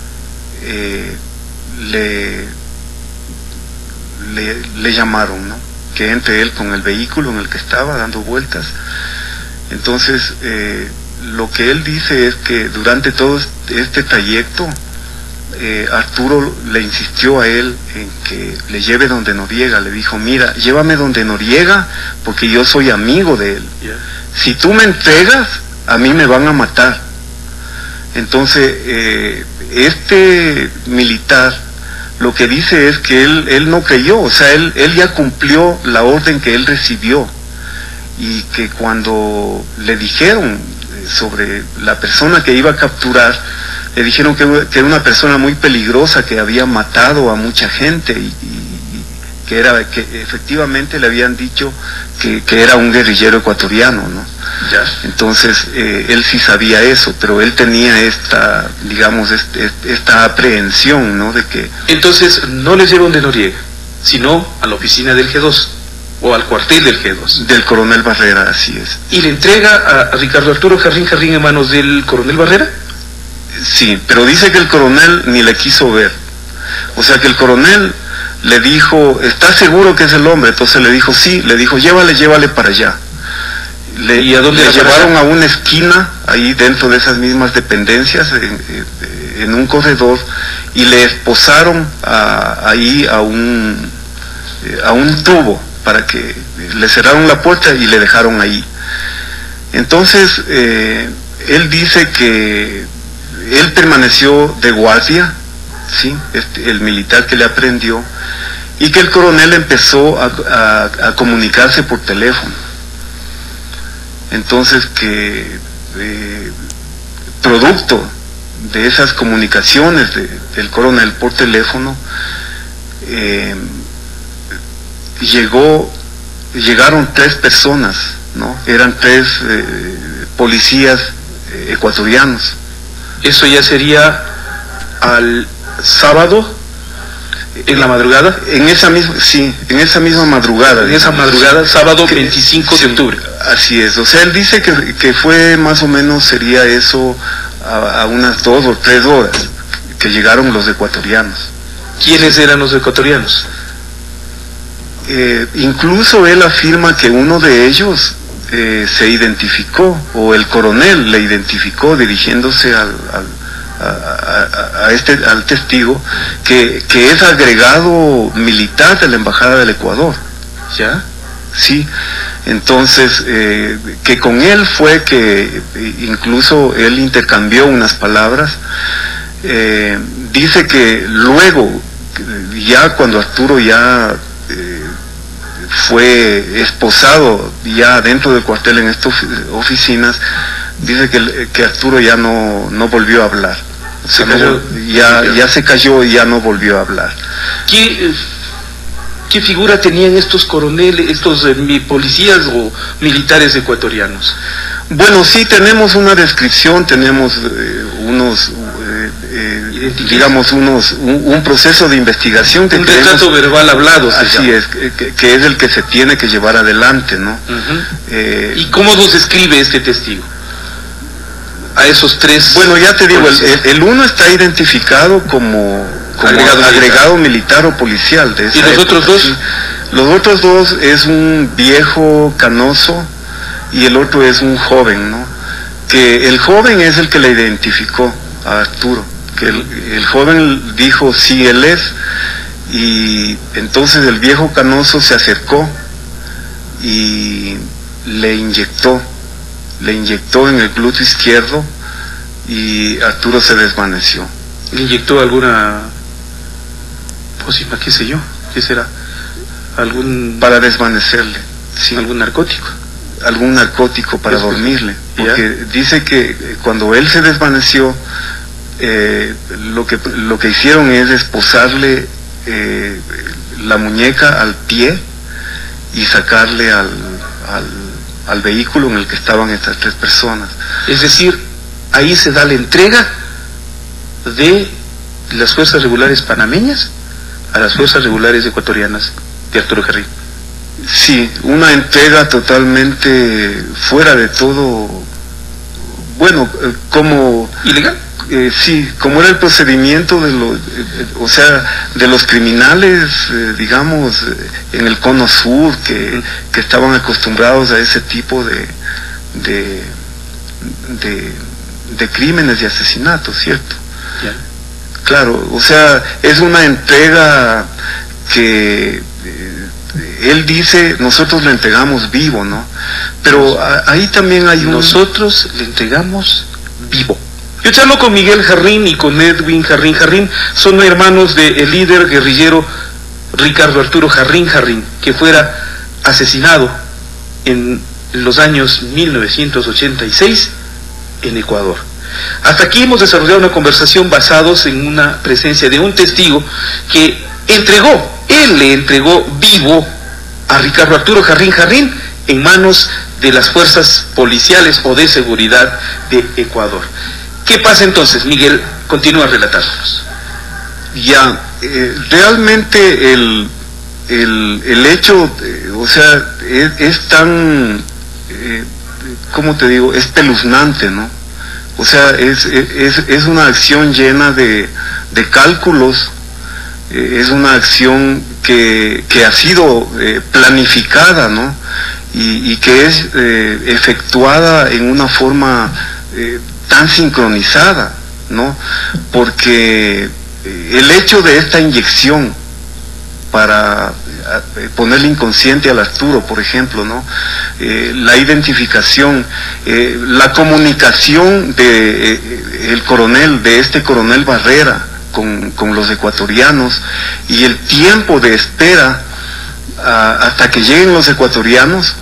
le llamaron, ¿no? Que entre él con el vehículo en el que estaba dando vueltas. Entonces, lo que él dice es que durante todo este trayecto, Arturo le insistió a él en que le lleve donde Noriega. Le dijo: mira, llévame donde Noriega porque yo soy amigo de él. Si tú me entregas, a mí me van a matar. Entonces, este militar lo que dice es que él no creyó, o sea, él ya cumplió la orden que él recibió, y que cuando le dijeron sobre la persona que iba a capturar, le dijeron que era una persona muy peligrosa, que había matado a mucha gente, y que efectivamente le habían dicho que era un guerrillero ecuatoriano, ¿no? Ya. Entonces, él sí sabía eso, pero él tenía esta, digamos, esta aprehensión, ¿no? De que... Entonces, no le llevan de Noriega, sino a la oficina del G2, o al cuartel del G2. Del coronel Barrera, así es. ¿Y le entrega a Ricardo Arturo Jarrín en manos del coronel Barrera? Sí, pero dice que el coronel ni le quiso ver. O sea, que el coronel le dijo: ¿estás seguro que es el hombre? Entonces le dijo: sí, le dijo: llévale para allá. ¿Y a dónde le llevaron a una esquina, ahí dentro de esas mismas dependencias, en un corredor, y le esposaron ahí a un tubo, para que le cerraron la puerta y le dejaron ahí. Entonces, él dice que él permaneció de guardia, ¿sí? El militar que le aprendió, y que el coronel empezó a comunicarse por teléfono. Entonces, que producto de esas comunicaciones del coronel por teléfono, llegaron 3 personas, ¿no? Eran 3 policías ecuatorianos. ¿Eso ya sería al sábado, en la madrugada? En esa misma madrugada. En esa madrugada, sábado 25 de octubre. Así es, o sea, él dice que fue más o menos, sería eso, a unas 2 o 3 horas que llegaron los ecuatorianos. ¿Quiénes eran los ecuatorianos? Incluso él afirma que uno de ellos se identificó, o el coronel le identificó dirigiéndose al testigo, que es agregado militar de la Embajada del Ecuador. ¿Ya? Sí, entonces, que con él fue que incluso él intercambió unas palabras. Dice que luego, ya cuando Arturo ya fue esposado ya dentro del cuartel en estas oficinas, dice que Arturo ya no volvió a hablar. O sea, ya se cayó y ya no volvió a hablar. ¿Qué figura tenían estos coroneles, estos policías o militares ecuatorianos? Bueno, sí, tenemos una descripción, tenemos un proceso de investigación que un retrato verbal hablado. Así es, que es el que se tiene que llevar adelante, ¿no? ¿Y cómo nos describe este testigo a esos 3? Bueno, ya te digo, el uno está identificado como agregado militar o policial de esa época. ¿Y los otros 2? Sí. Los otros 2 es un viejo canoso y el otro es un joven, ¿no? Que el joven es el que le identificó a Arturo, que el joven dijo: sí, él es, y entonces el viejo canoso se acercó y le inyectó en el glúteo izquierdo y Arturo se desvaneció. ¿Le inyectó alguna pócima, qué sé yo? ¿Qué será? Para desvanecerle, sí. ¿Algún narcótico? Algún narcótico para dormirle, porque dice que cuando él se desvaneció, lo que hicieron es esposarle la muñeca al pie y sacarle al vehículo en el que estaban estas 3 personas. Es decir, ahí se da la entrega de las fuerzas regulares panameñas a las fuerzas regulares ecuatorianas de Arturo Jarrín. Sí, una entrega totalmente fuera de todo, bueno, como... ¿Ilegal? Sí, como era el procedimiento de los criminales, digamos, en el cono sur, que estaban acostumbrados a ese tipo de crímenes y asesinatos, ¿cierto? Yeah. Claro, o sea, es una entrega que él dice, nosotros le entregamos vivo, ¿no? Pero ahí también hay Nosotros le entregamos vivo. Yo charlo con Miguel Jarrín y con Edwin Jarrín. Jarrín son hermanos del líder guerrillero Ricardo Arturo Jarrín, que fuera asesinado en los años 1986 en Ecuador. Hasta aquí hemos desarrollado una conversación basados en una presencia de un testigo que él le entregó vivo a Ricardo Arturo Jarrín en manos de las fuerzas policiales o de seguridad de Ecuador. ¿Qué pasa entonces, Miguel? Continúa relatándonos. Ya, realmente el hecho, o sea, es tan, ¿cómo te digo? Es espeluznante, ¿no? O sea, es una acción llena de cálculos, es una acción que ha sido planificada, ¿no? Y que es efectuada en una forma tan sincronizada, ¿no? Porque el hecho de esta inyección para ponerle inconsciente al Arturo, por ejemplo, ¿no? La identificación, la comunicación de este coronel Barrera con los ecuatorianos y el tiempo de espera hasta que lleguen los ecuatorianos,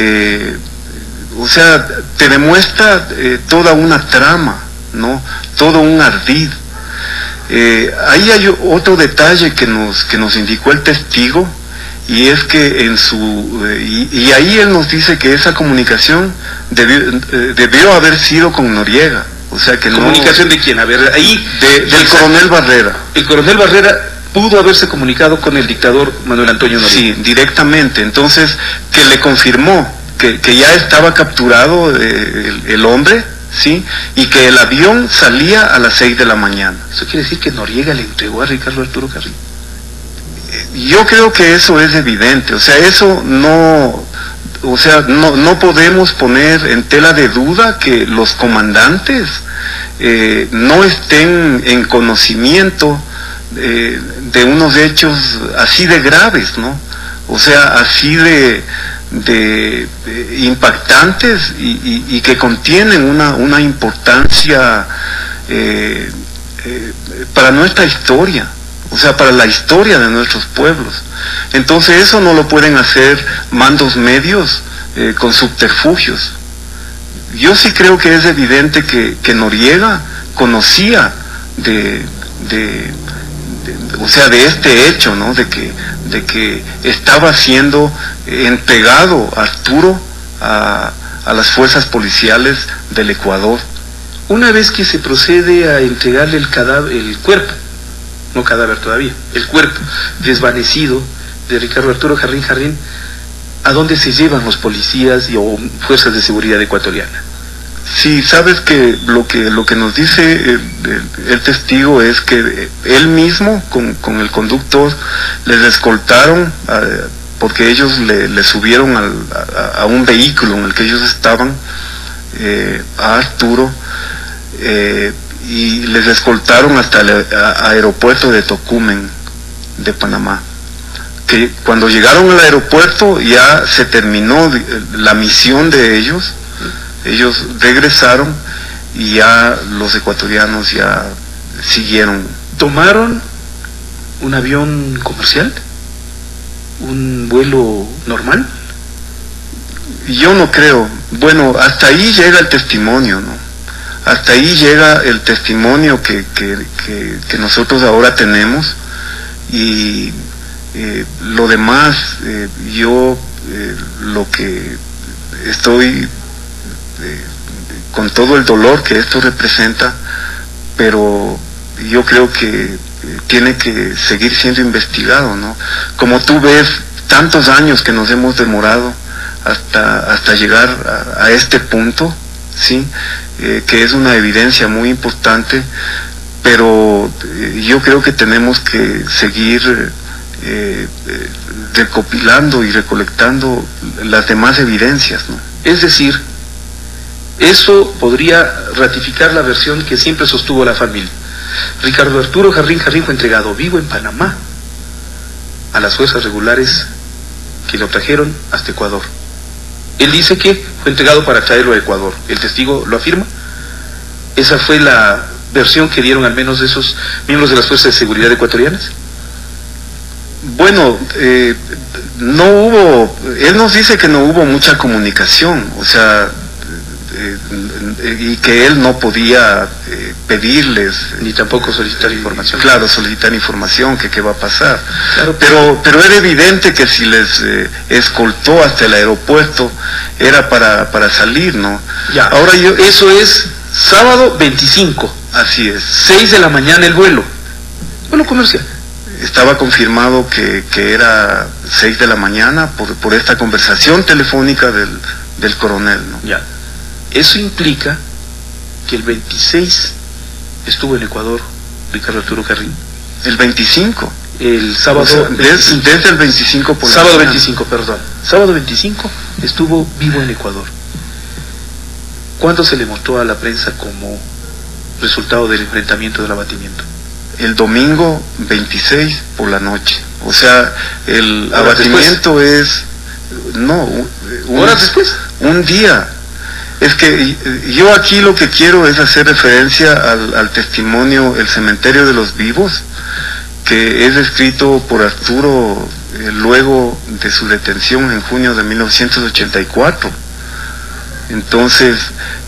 o sea, te demuestra toda una trama, ¿no? Todo un ardid. Ahí hay otro detalle que nos indicó el testigo, y es que y ahí él nos dice que esa comunicación debió haber sido con Noriega. O sea que ¿Comunicación de quién? A ver, ahí... del coronel Barrera. El coronel Barrera pudo haberse comunicado con el dictador Manuel Antonio Noriega. Sí, directamente. Entonces, que le confirmó que ya estaba capturado el hombre, ¿sí? Y que el avión salía a las 6 de la mañana. ¿Eso quiere decir que Noriega le entregó a Ricardo Arturo Jarrín? Yo creo que eso es evidente. O sea, eso no... O sea, no podemos poner en tela de duda que los comandantes no estén en conocimiento de unos hechos así de graves, ¿no? O sea, así de impactantes y que contienen una importancia para nuestra historia, o sea, para la historia de nuestros pueblos. Entonces eso no lo pueden hacer mandos medios con subterfugios. Yo sí creo que es evidente que Noriega conocía o sea, de este hecho, ¿no? De que estaba siendo entregado Arturo a las fuerzas del Ecuador. Una vez que se procede a entregarle el cuerpo, no cadáver todavía, el cuerpo desvanecido de Ricardo Arturo Jarrín, ¿a dónde se llevan los policías o fuerzas de seguridad ecuatoriana? Sí, sabes que lo que nos dice el testigo es que él mismo con el conductor les escoltaron, porque ellos le subieron a un vehículo en el que ellos estaban, a Arturo, y les escoltaron hasta el aeropuerto de Tocumen, de Panamá. que cuando llegaron al aeropuerto ya se terminó la misión de ellos regresaron y ya los ecuatorianos ya siguieron. ¿Tomaron un avión comercial? ¿Un vuelo normal? Yo no creo. Bueno, hasta ahí llega el testimonio, ¿no? Hasta ahí llega el testimonio que nosotros ahora tenemos, y lo demás, yo lo que estoy con todo el dolor que esto representa, pero yo creo que tiene que seguir siendo investigado, ¿no? Como tú ves, tantos años que nos hemos demorado hasta llegar a este punto, ¿sí? Que es una evidencia muy importante, pero yo creo que tenemos que seguir recopilando y recolectando las demás evidencias, ¿no? Es decir, eso podría ratificar la versión que siempre sostuvo la familia. Ricardo Arturo Jarrín Jarrín fue entregado vivo en Panamá a las fuerzas regulares que lo trajeron hasta Ecuador. Él dice que fue entregado para traerlo a Ecuador. ¿El testigo lo afirma? ¿Esa fue la versión que dieron al menos esos miembros de las fuerzas de seguridad ecuatorianas? Bueno, no hubo, él nos dice que no hubo mucha comunicación, o sea, y que él no podía pedirles, ni tampoco solicitar información. Claro, solicitar información, que qué va a pasar. Claro, pero era evidente que si les escoltó hasta el aeropuerto era para salir, ¿no? Ya, ahora eso es sábado 25. Así es. 6 de la mañana el vuelo comercial. Estaba confirmado que era 6 de la mañana por esta conversación telefónica del coronel, ¿no? Ya. Eso implica que el 26 estuvo en Ecuador Ricardo Arturo Jarrín. El 25. El sábado, o sea, desde el 25 por sábado la 25, perdón. Sábado 25 estuvo vivo en Ecuador. ¿Cuándo se le mostró a la prensa como resultado del enfrentamiento, del abatimiento? El domingo 26 por la noche. O sea, el ¿Horas abatimiento después? ¿Horas después? Un día. Es que yo aquí lo que quiero es hacer referencia al testimonio El Cementerio de los Vivos, que es escrito por Arturo luego de su detención en junio de 1984. Entonces,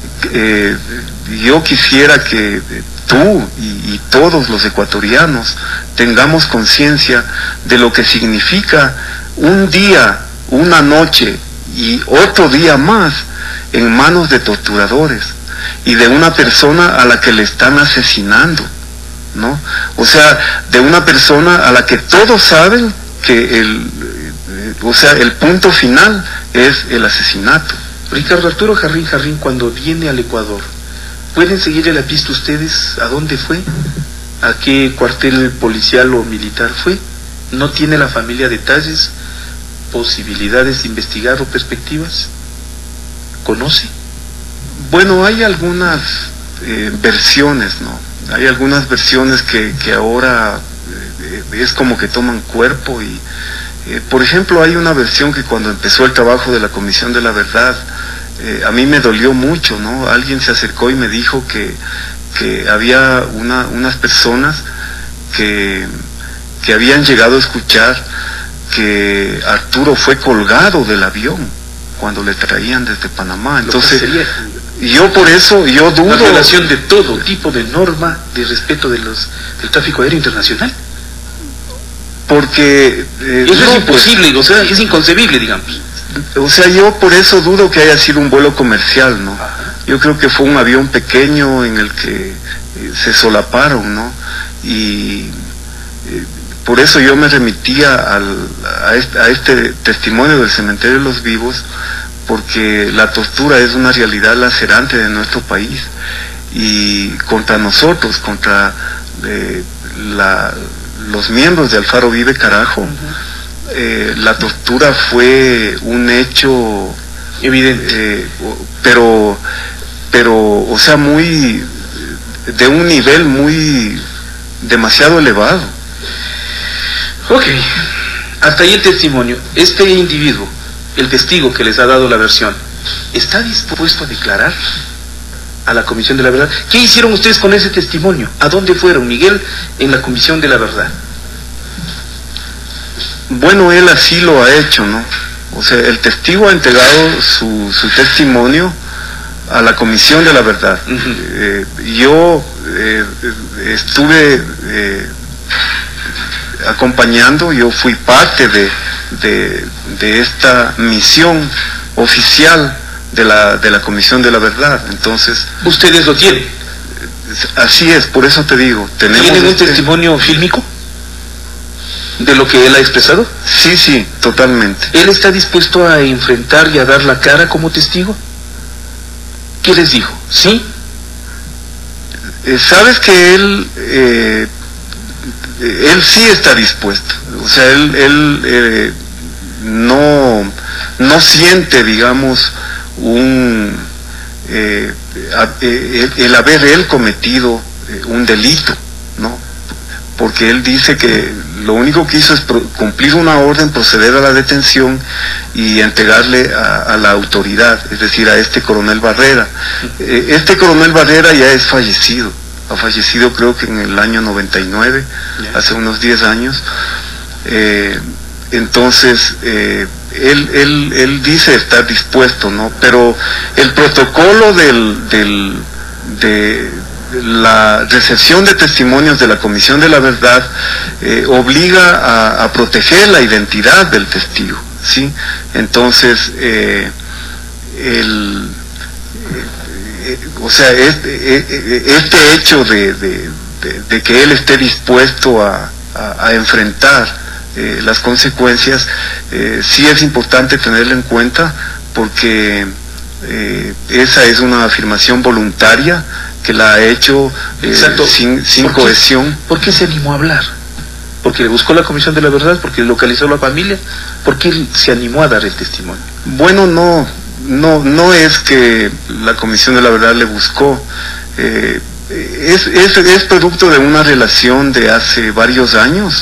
yo quisiera que tú y todos los ecuatorianos tengamos conciencia de lo que significa un día, una noche y otro día más en manos de torturadores y de una persona a la que le están asesinando, ¿no? O sea, de una persona a la que todos saben que el punto final es el asesinato. Ricardo Arturo Jarrín Jarrín, cuando viene al Ecuador, ¿pueden seguirle la pista ustedes a dónde fue? ¿A qué cuartel policial o militar fue? ¿No tiene la familia detalles, posibilidades de investigar o perspectivas? ¿Conoce? Bueno, hay algunas versiones, ¿no? Hay algunas versiones que ahora es como que toman cuerpo y, por ejemplo, hay una versión que cuando empezó el trabajo de la Comisión de la Verdad, a mí me dolió mucho, ¿no? Alguien se acercó y me dijo que había unas personas que habían llegado a escuchar que Arturo fue colgado del avión cuando le traían desde Panamá. Entonces, yo por eso, yo dudo... La violación de todo tipo de norma de respeto del tráfico aéreo internacional. Porque... eso es imposible, o sea, es inconcebible, digamos. O sea, yo por eso dudo que haya sido un vuelo comercial, ¿no? Ajá. Yo creo que fue un avión pequeño en el que se solaparon, ¿no? Y por eso yo me remitía a este testimonio del Cementerio de los Vivos, porque la tortura es una realidad lacerante de nuestro país, y contra nosotros, contra los miembros de Alfaro Vive Carajo, la tortura fue un hecho evidente, pero o sea, muy de un nivel muy demasiado elevado. Ok, Hasta ahí el testimonio. Este individuo, el testigo que les ha dado la versión, ¿está dispuesto a declarar a la Comisión de la Verdad? ¿Qué hicieron ustedes con ese testimonio? ¿A dónde fueron, Miguel, en la Comisión de la Verdad? Bueno, él así lo ha hecho, ¿no? O sea, el testigo ha entregado su testimonio a la Comisión de la Verdad. Yo estuve acompañando, yo fui parte de esta misión oficial de la Comisión de la Verdad. Entonces, ¿ustedes lo tienen? Así es, por eso te digo, ¿Tienen un testimonio fílmico de lo que él ha expresado? Sí, totalmente. ¿Él está dispuesto a enfrentar y a dar la cara como testigo? ¿Qué les dijo? ¿Sí? Sabes que él sí está dispuesto. O sea, él no siente, digamos, el haber él cometido un delito, ¿no? Porque él dice que lo único que hizo es cumplir una orden, proceder a la detención y entregarle a la autoridad, es decir, a este coronel Barrera. Este coronel Barrera ya es fallecido, ha fallecido creo que en el año 99, hace unos 10 años. Entonces, él dice estar dispuesto, ¿no? Pero el protocolo de la recepción de testimonios de la Comisión de la Verdad obliga a proteger la identidad del testigo, ¿sí? Entonces, o sea, este hecho de que él esté dispuesto a enfrentar las consecuencias, sí es importante tenerlo en cuenta, porque esa es una afirmación voluntaria que la ha hecho sin cohesión. ¿Por qué se animó a hablar? ¿Porque le buscó la Comisión de la Verdad? ¿Porque localizó a la familia? ¿Por qué se animó a dar el testimonio? Bueno, no es que la Comisión de la Verdad le buscó. Es producto de una relación de hace varios años,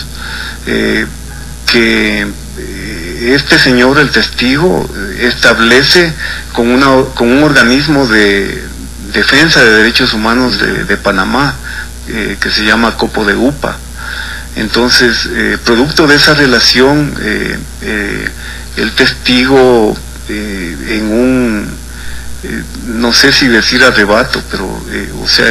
que este señor, el testigo, establece con un organismo de defensa de derechos humanos de Panamá, que se llama Copo de Upa. Entonces, producto de esa relación, el testigo, en un, no sé si decir arrebato, pero, o sea,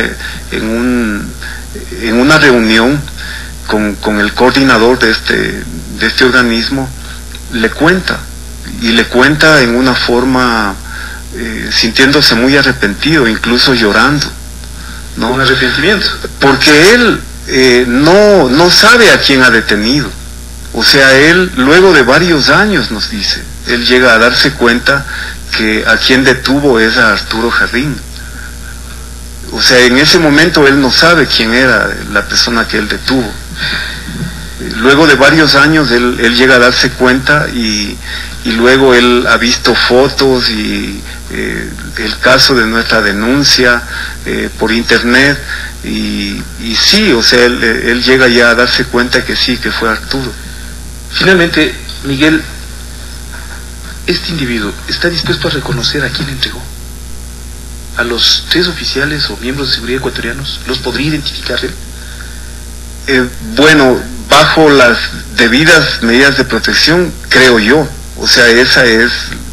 en una reunión con el coordinador de este organismo, le cuenta en una forma, sintiéndose muy arrepentido, incluso llorando, ¿no? ¿Un arrepentimiento? Porque él no sabe a quién ha detenido. O sea, él, luego de varios años, nos dice, él llega a darse cuenta que a quien detuvo es a Arturo Jarrín. O sea, en ese momento él no sabe quién era la persona que él detuvo. Luego de varios años él llega a darse cuenta, y luego él ha visto fotos y el caso de nuestra denuncia por internet, y sí, o sea, él llega ya a darse cuenta que sí, que fue Arturo. Finalmente, Miguel, este individuo está dispuesto a reconocer a quién entregó. ¿A los 3 oficiales o miembros de seguridad ecuatorianos? ¿Los podría identificar él? Bueno, bajo las debidas medidas de protección, creo yo. O sea, esa es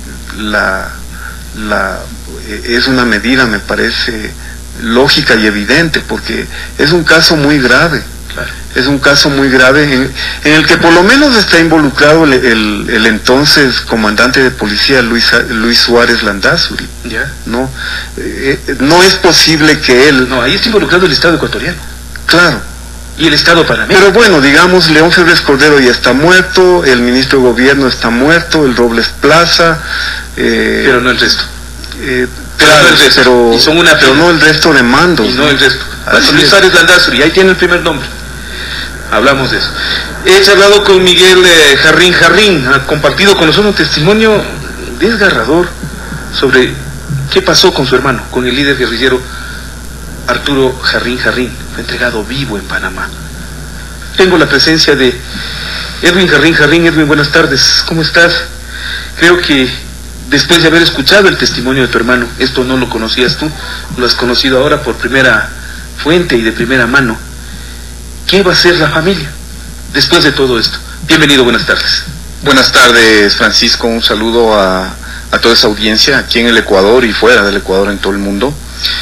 es una medida, me parece, lógica y evidente, porque es un caso muy grave. Claro. Es un caso muy grave en el que por lo menos está involucrado el entonces comandante de policía Luis Suárez Landázuri. ¿Ya? No es posible que él... No, ahí está involucrado el Estado ecuatoriano. Claro. Y el Estado panameño. Pero bueno, digamos, León Febres Cordero ya está muerto, el ministro de Gobierno está muerto, el Robles Plaza... pero no el resto. Claro, pero no el resto de mandos. Y no el resto. Luis Suárez Landázuri, ahí tiene el primer nombre. Hablamos de eso. He charlado con Miguel Jarrín, ha compartido con nosotros un testimonio desgarrador sobre qué pasó con su hermano, con el líder guerrillero Arturo Jarrín. Fue entregado vivo en Panamá. Tengo la presencia de Edwin Jarrín, Edwin, buenas tardes, ¿cómo estás? Creo que después de haber escuchado el testimonio de tu hermano, esto no lo conocías tú, lo has conocido ahora por primera fuente y de primera mano. ¿Qué va a hacer la familia después de todo esto? Bienvenido, buenas tardes. Buenas tardes, Francisco, un saludo a toda esa audiencia aquí en el Ecuador y fuera del Ecuador, en todo el mundo.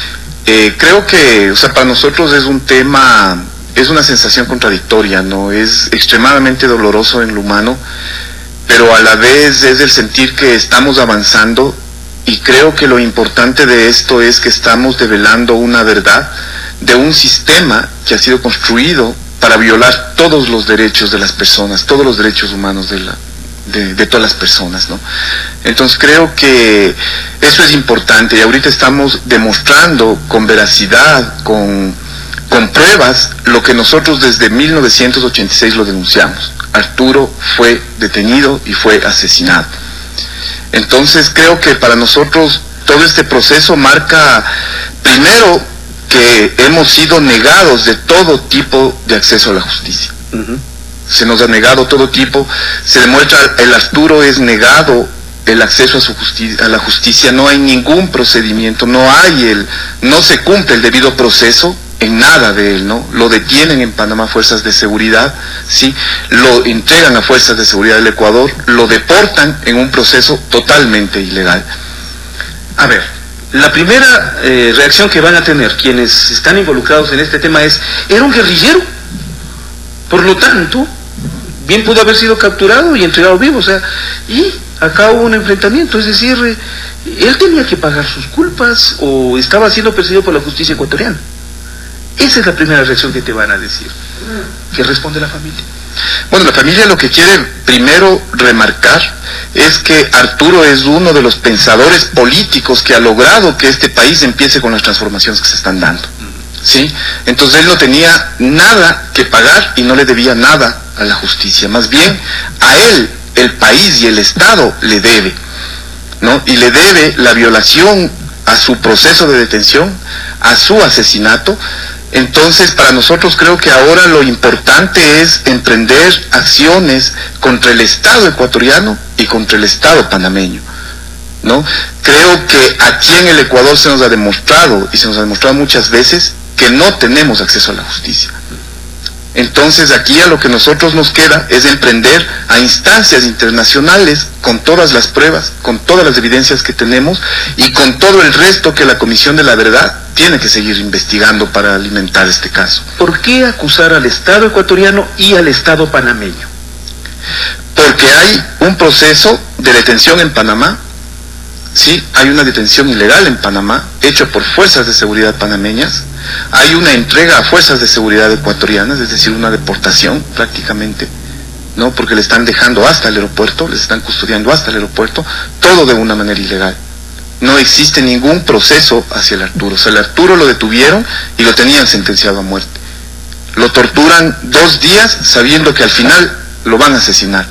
Creo que, para nosotros es un tema, es una sensación contradictoria, ¿no? Es extremadamente doloroso en lo humano, pero a la vez es el sentir que estamos avanzando, y creo que lo importante de esto es que estamos develando una verdad de un sistema que ha sido construido para violar todos los derechos de las personas, todos los derechos humanos de todas las personas, ¿no? Entonces creo que eso es importante, y ahorita estamos demostrando con veracidad, con pruebas, lo que nosotros desde 1986 lo denunciamos. Arturo fue detenido y fue asesinado. Entonces creo que para nosotros todo este proceso marca, primero, que hemos sido negados de todo tipo de acceso a la justicia. Se nos ha negado todo tipo, se demuestra, el Arturo es negado el acceso a la justicia, no hay ningún procedimiento, no se cumple el debido proceso en nada de él, ¿no? Lo detienen en Panamá fuerzas de seguridad, ¿sí? Lo entregan a fuerzas de seguridad del Ecuador, lo deportan en un proceso totalmente ilegal. A ver, la primera reacción que van a tener quienes están involucrados en este tema es, era un guerrillero, por lo tanto, bien pudo haber sido capturado y entregado vivo, y acá hubo un enfrentamiento, es decir, él tenía que pagar sus culpas o estaba siendo perseguido por la justicia ecuatoriana. Esa es la primera reacción que te van a decir. ¿Qué responde la familia? Bueno, la familia lo que quiere primero remarcar es que Arturo es uno de los pensadores políticos que ha logrado que este país empiece con las transformaciones que se están dando, ¿sí? Entonces él no tenía nada que pagar y no le debía nada a la justicia, más bien a él el país y el Estado le debe, ¿no? Y le debe la violación a su proceso de detención, a su asesinato. Entonces, para nosotros creo que ahora lo importante es emprender acciones contra el Estado ecuatoriano y contra el Estado panameño, ¿no? Creo que aquí en el Ecuador se nos ha demostrado, y se nos ha demostrado muchas veces, que no tenemos acceso a la justicia. Entonces aquí a lo que nosotros nos queda es emprender a instancias internacionales con todas las pruebas, con todas las evidencias que tenemos y con todo el resto que la Comisión de la Verdad tiene que seguir investigando para alimentar este caso. ¿Por qué acusar al Estado ecuatoriano y al Estado panameño? Porque hay un proceso de detención en Panamá, sí, hay una detención ilegal en Panamá, hecho por fuerzas de seguridad panameñas. Hay una entrega a fuerzas de seguridad ecuatorianas, es decir, una deportación prácticamente, ¿no? Porque le están dejando hasta el aeropuerto, les están custodiando hasta el aeropuerto, todo de una manera ilegal. No existe ningún proceso hacia el Arturo. O sea, el Arturo lo detuvieron y lo tenían sentenciado a muerte. Lo torturan 2 días sabiendo que al final lo van a asesinar,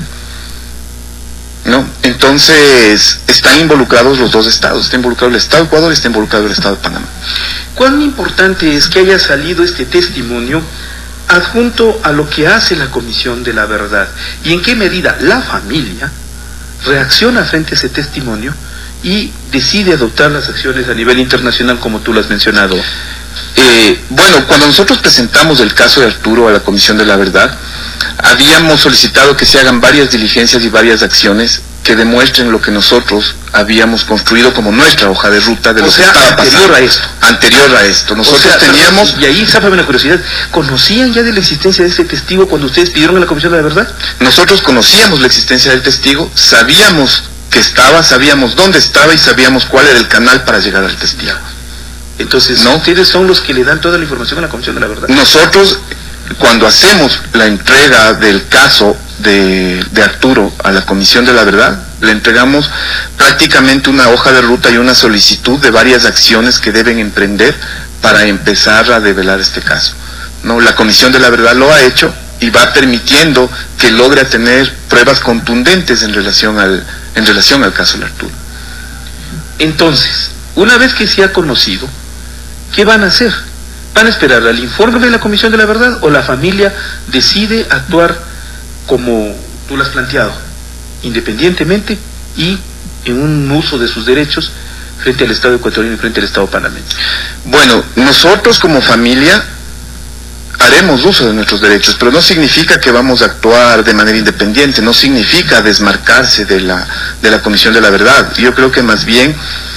¿no? Entonces, están involucrados los dos estados, está involucrado el Estado de Ecuador y está involucrado el Estado de Panamá. ¿Cuán importante es que haya salido este testimonio adjunto a lo que hace la Comisión de la Verdad? ¿Y en qué medida la familia reacciona frente a ese testimonio y decide adoptar las acciones a nivel internacional como tú lo has mencionado? Bueno, cuando nosotros presentamos el caso de Arturo a la Comisión de la Verdad, habíamos solicitado que se hagan varias diligencias y varias acciones que demuestren lo que nosotros habíamos construido como nuestra hoja de ruta de lo que estaba pasando. Anterior a esto. Nosotros teníamos... Y ahí, sábame una curiosidad, ¿conocían ya de la existencia de este testigo cuando ustedes pidieron a la Comisión de la Verdad? Nosotros conocíamos la existencia del testigo, sabíamos que estaba, sabíamos dónde estaba y sabíamos cuál era el canal para llegar al testigo. Entonces, ¿no? Ustedes son los que le dan toda la información a la Comisión de la Verdad. Nosotros, cuando hacemos la entrega del caso de Arturo a la Comisión de la Verdad, le entregamos prácticamente una hoja de ruta y una solicitud de varias acciones que deben emprender para empezar a develar este caso, ¿no? La Comisión de la Verdad lo ha hecho y va permitiendo que logre tener pruebas contundentes en relación al caso de Arturo. Entonces, una vez que se ha conocido, ¿qué van a hacer? ¿Van a esperar al informe de la Comisión de la Verdad o la familia decide actuar como tú lo has planteado, independientemente y en un uso de sus derechos frente al Estado ecuatoriano y frente al Estado panameño? Bueno, nosotros como familia haremos uso de nuestros derechos, pero no significa que vamos a actuar de manera independiente, no significa desmarcarse de la Comisión de la Verdad. Yo creo que más bien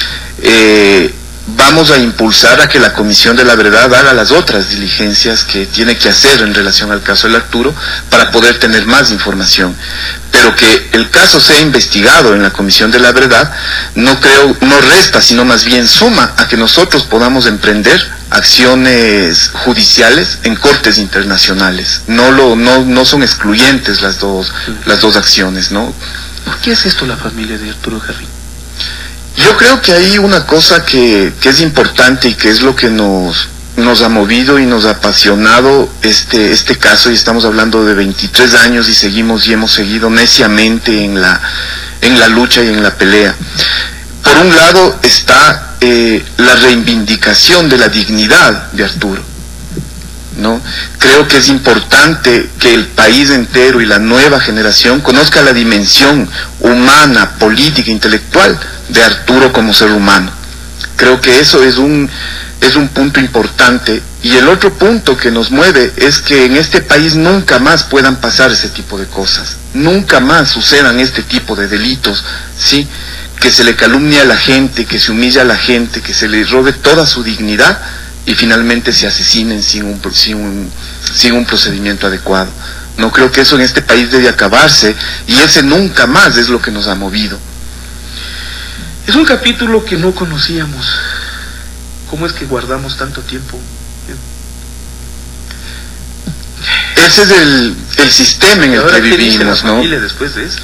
vamos a impulsar a que la Comisión de la Verdad haga las otras diligencias que tiene que hacer en relación al caso del Arturo para poder tener más información. Pero que el caso sea investigado en la Comisión de la Verdad no resta, sino más bien suma a que nosotros podamos emprender acciones judiciales en cortes internacionales. No son excluyentes las dos acciones, ¿no? ¿Por qué es esto la familia de Arturo Jarrín? Yo creo que hay una cosa que es importante y que es lo que nos ha movido y nos ha apasionado este caso, y estamos hablando de 23 años y hemos seguido neciamente en la lucha y en la pelea. Por un lado está la reivindicación de la dignidad de Arturo, ¿no? Creo que es importante que el país entero y la nueva generación conozca la dimensión humana, política, intelectual de Arturo como ser humano. Creo que eso es un punto importante. Y el otro punto que nos mueve es que en este país nunca más puedan pasar ese tipo de cosas, nunca más sucedan este tipo de delitos, ¿sí? Que se le calumnie a la gente, que se humilla a la gente, que se le robe toda su dignidad y finalmente se asesinen sin un procedimiento adecuado. No, creo que eso en este país debe acabarse, y ese nunca más es lo que nos ha movido. Es un capítulo que no conocíamos. ¿Cómo es que guardamos tanto tiempo? Ese es el sistema en el que vivimos, ¿no? Familia después de esto?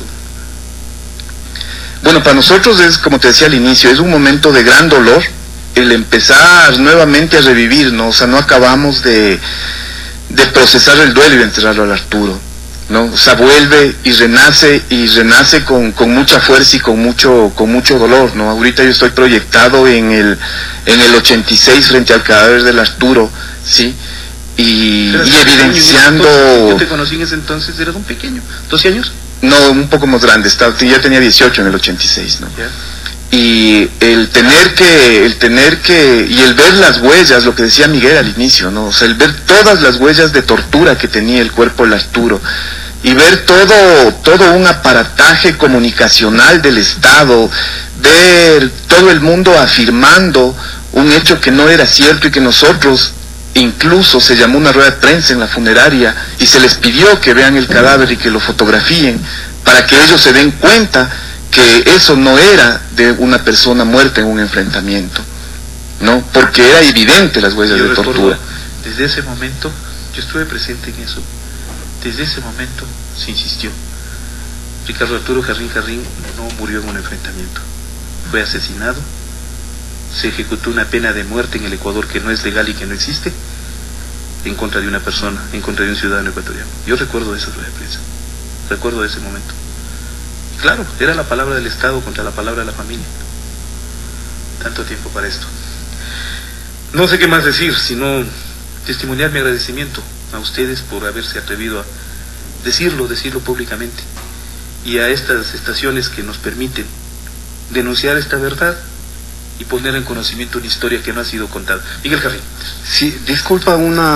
Bueno, para nosotros es, como te decía al inicio, es un momento de gran dolor el empezar nuevamente a revivir, ¿no? O sea, no acabamos de procesar el duelo y de enterrarlo al Arturo, ¿no? O sea, vuelve y renace con mucha fuerza y con mucho dolor, ¿no? Ahorita yo estoy proyectado en el 86 frente al cadáver del Arturo, ¿sí? Y evidenciando... Yo te conocí en ese entonces, eras un pequeño, ¿12 años? No, un poco más grande, ya tenía 18 en el 86, ¿no? Yeah. Y el tener que, y el ver las huellas, lo que decía Miguel al inicio, ¿no? O sea, el ver todas las huellas de tortura que tenía el cuerpo del Arturo, y ver todo un aparataje comunicacional del Estado, ver todo el mundo afirmando un hecho que no era cierto y que nosotros, incluso se llamó una rueda de prensa en la funeraria y se les pidió que vean el cadáver y que lo fotografíen para que ellos se den cuenta que eso no era de una persona muerta en un enfrentamiento, ¿no? Porque era evidente las huellas de tortura. Desde ese momento, yo estuve presente en eso, desde ese momento se insistió. Ricardo Arturo Jarrín no murió en un enfrentamiento, fue asesinado, se ejecutó una pena de muerte en el Ecuador que no es legal y que no existe, en contra de una persona, en contra de un ciudadano ecuatoriano. Yo recuerdo esa rueda de prensa, recuerdo ese momento. Claro, era la palabra del Estado contra la palabra de la familia. Tanto tiempo para esto. No sé qué más decir, sino testimoniar mi agradecimiento a ustedes por haberse atrevido a decirlo públicamente, y a estas estaciones que nos permiten denunciar esta verdad y poner en conocimiento una historia que no ha sido contada. Miguel Jarrín. Sí, disculpa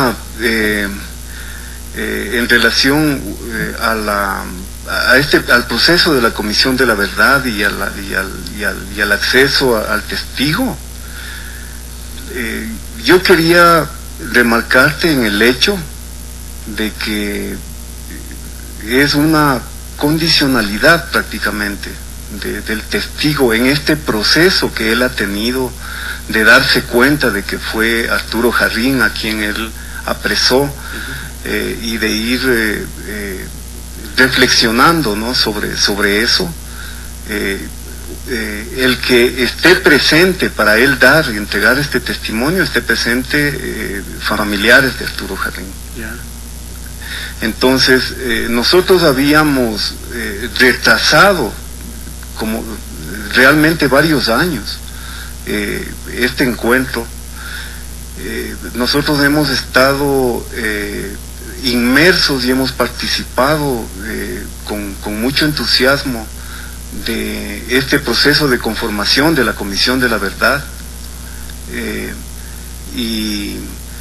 en relación al proceso de la Comisión de la Verdad y al acceso al testigo. Yo quería remarcarte en el hecho de que es una condicionalidad prácticamente del testigo en este proceso que él ha tenido de darse cuenta de que fue Arturo Jarrín a quien él apresó, y de ir reflexionando, ¿no? sobre eso. El que esté presente para él dar y entregar este testimonio, esté presente familiares de Arturo Jarrín. Yeah. Entonces, nosotros habíamos retrasado como realmente varios años este encuentro. Nosotros hemos estado inmersos y hemos participado con mucho entusiasmo de este proceso de conformación de la Comisión de la Verdad, y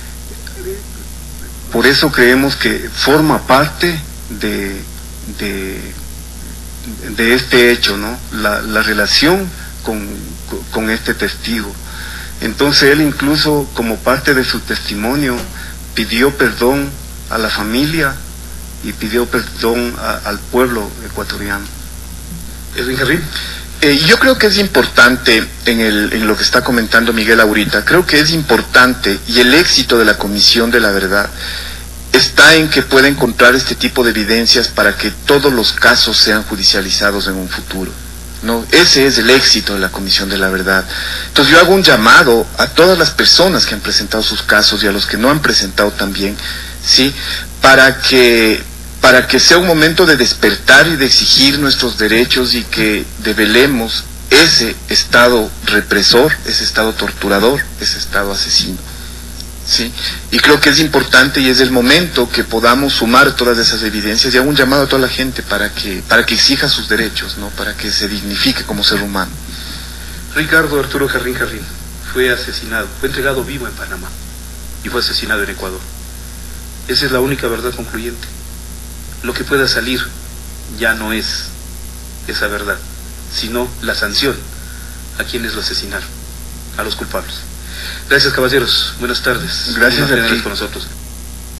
por eso creemos que forma parte de este hecho, ¿no? La relación con este testigo. Entonces él, incluso como parte de su testimonio, pidió perdón a la familia y pidió perdón al pueblo ecuatoriano. Edwin Jarrín. Yo creo que es importante, en lo que está comentando Miguel ahorita, creo que es importante, y el éxito de la Comisión de la Verdad está en que pueda encontrar este tipo de evidencias para que todos los casos sean judicializados en un futuro, ¿no? Ese es el éxito de la Comisión de la Verdad. Entonces yo hago un llamado a todas las personas que han presentado sus casos y a los que no han presentado también, ¿sí? Para que sea un momento de despertar y de exigir nuestros derechos, y que develemos ese Estado represor, ese Estado torturador, ese Estado asesino, ¿sí? Y creo que es importante y es el momento que podamos sumar todas esas evidencias, y hago un llamado a toda la gente para que exija sus derechos, ¿no? Para que se dignifique como ser humano. Ricardo Arturo Jarrín Jarrín fue asesinado, fue entregado vivo en Panamá y fue asesinado en Ecuador. Esa es la única verdad concluyente. Lo que pueda salir ya no es esa verdad, sino la sanción a quienes lo asesinaron, a los culpables. Gracias, caballeros. Buenas tardes. Gracias a ti. Con nosotros.